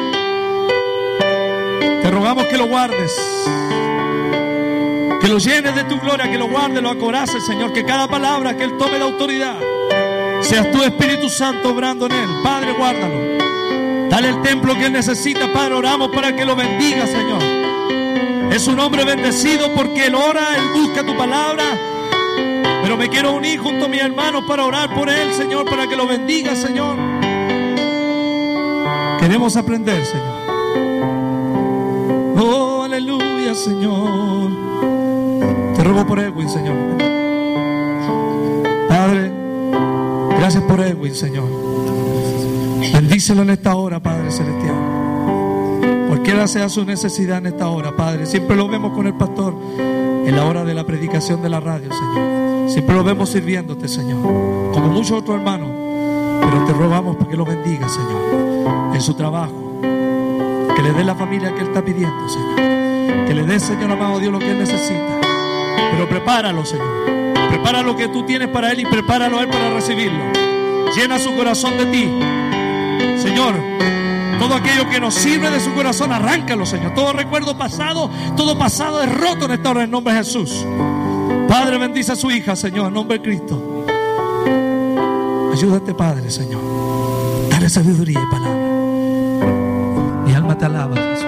[SPEAKER 3] Te rogamos que lo guardes, que lo llenes de tu gloria, que lo guardes, lo acoraces, Señor. Que cada palabra que Él tome de autoridad seas tu Espíritu Santo obrando en Él. Padre, guárdalo. Dale el templo que Él necesita, Padre. Oramos para que lo bendiga, Señor. Es un hombre bendecido porque Él ora, Él busca tu palabra. Pero me quiero unir junto a mis hermanos para orar por Él, Señor, para que lo bendiga, Señor. Queremos aprender, Señor. Oh, aleluya, Señor. Te ruego por Edwin, Señor. Padre, gracias por Edwin, Señor. Bendícelo en esta hora, Padre Celestial. Cualquiera sea su necesidad en esta hora, Padre. Siempre lo vemos con el pastor en la hora de la predicación de la radio, Señor. Siempre lo vemos sirviéndote, Señor, como muchos otros hermanos. Pero te rogamos para que lo bendiga, Señor, en su trabajo. Que le dé la familia que Él está pidiendo, Señor. Que le dé, Señor amado Dios, lo que Él necesita. Pero prepáralo, Señor. Prepara lo que tú tienes para Él y prepáralo a Él para recibirlo. Llena su corazón de ti, Señor. Todo aquello que nos sirve de su corazón, arráncalo, Señor. Todo recuerdo pasado, todo pasado es roto en esta hora, en nombre de Jesús. Padre, bendice a su hija, Señor, en nombre de Cristo. Ayúdate, Padre, Señor. Dale sabiduría y palabra. Mi alma te alaba, Jesús.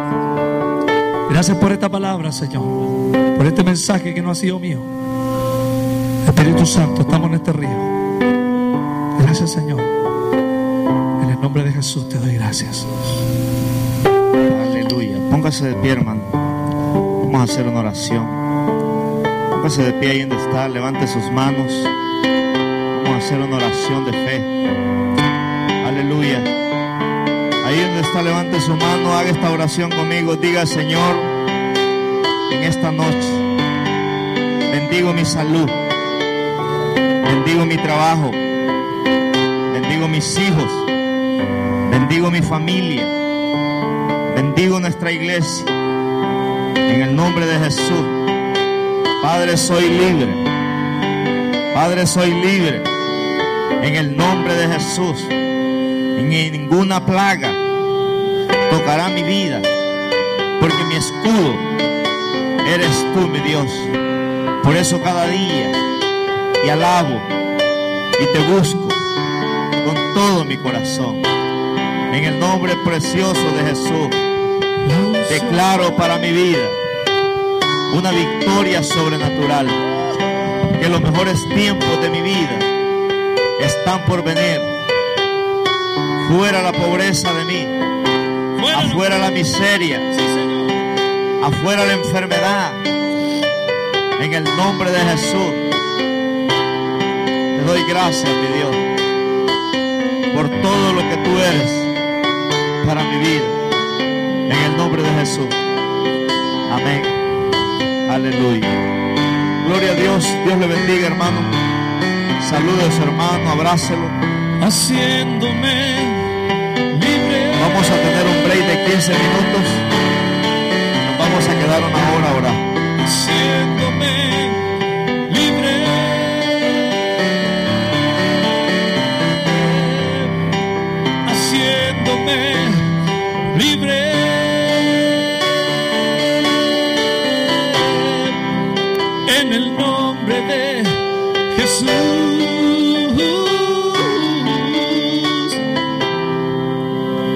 [SPEAKER 3] Gracias por esta palabra, Señor. Por este mensaje que no ha sido mío. Espíritu Santo, estamos en este río. Gracias, Señor. En el nombre de Jesús te doy gracias.
[SPEAKER 1] Aleluya. Póngase de pie, hermano. Vamos a hacer una oración. Póngase de pie ahí donde está. Levante sus manos. Vamos a hacer una oración de fe. Aleluya. Ahí donde está, levante su mano. Haga esta oración conmigo. Diga: Señor, en esta noche bendigo mi salud, bendigo mi trabajo, bendigo mis hijos, bendigo mi familia, bendigo nuestra iglesia. En el nombre de Jesús. Padre, soy libre. Padre, soy libre. En el nombre de Jesús. En ninguna plaga tocará mi vida, porque mi escudo eres tú, mi Dios. Por eso cada día te alabo y te busco con todo mi corazón. En el nombre precioso de Jesús, declaro para mi vida una victoria sobrenatural. Que los mejores tiempos de mi vida están por venir. Fuera la pobreza de mí, fuera, afuera la miseria, sí, Señor. Afuera la enfermedad. En el nombre de Jesús te doy gracias, mi Dios, por todo lo que tú eres para mi vida. En el nombre de Jesús. Amén. Aleluya. Gloria a Dios. Dios le bendiga, hermano. Salude a su hermano, abrácelo.
[SPEAKER 3] Haciéndome libre.
[SPEAKER 1] Vamos a tener un break de quince minutos. Nos vamos a quedar una hora a orar.
[SPEAKER 3] Haciéndome libre. Haciéndome libre. En el nombre de Jesús.